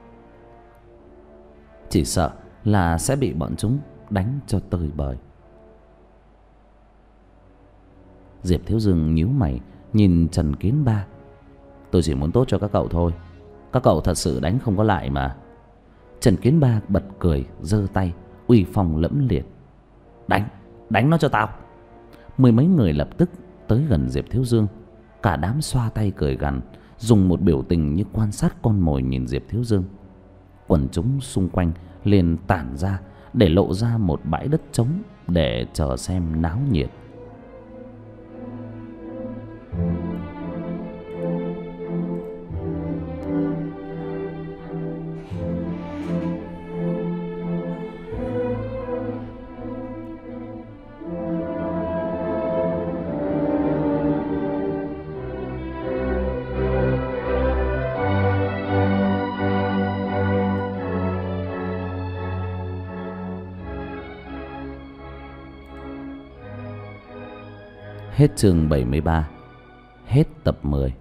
Chỉ sợ là sẽ bị bọn chúng đánh cho tơi bời. Diệp Thiếu Dương nhíu mày nhìn Trần Kiến Ba: "Tôi chỉ muốn tốt cho các cậu thôi. Các cậu thật sự đánh không có lại mà." Trần Kiến Ba bật cười, giơ tay, uy phong lẫm liệt: "Đánh, đánh nó cho tao." Mười mấy người lập tức tới gần Diệp Thiếu Dương. Cả đám xoa tay cười gằn, dùng một biểu tình như quan sát con mồi nhìn Diệp Thiếu Dương. Quần chúng xung quanh liền tản ra, để lộ ra một bãi đất trống để chờ xem náo nhiệt. Hết chương bảy mươi ba. Hết tập mười.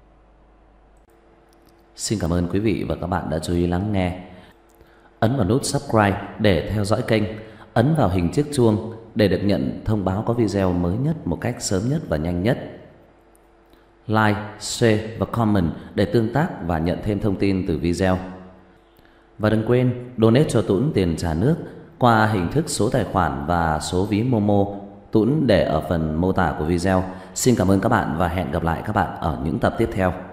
Xin cảm ơn quý vị và các bạn đã chú ý lắng nghe. Ấn vào nút subscribe để theo dõi kênh. Ấn vào hình chiếc chuông để được nhận thông báo có video mới nhất một cách sớm nhất và nhanh nhất. Like, share và comment để tương tác và nhận thêm thông tin từ video. Và đừng quên donate cho Tuấn tiền trả nước qua hình thức số tài khoản và số ví Momo. Tuấn để ở phần mô tả của video. Xin cảm ơn các bạn và hẹn gặp lại các bạn ở những tập tiếp theo.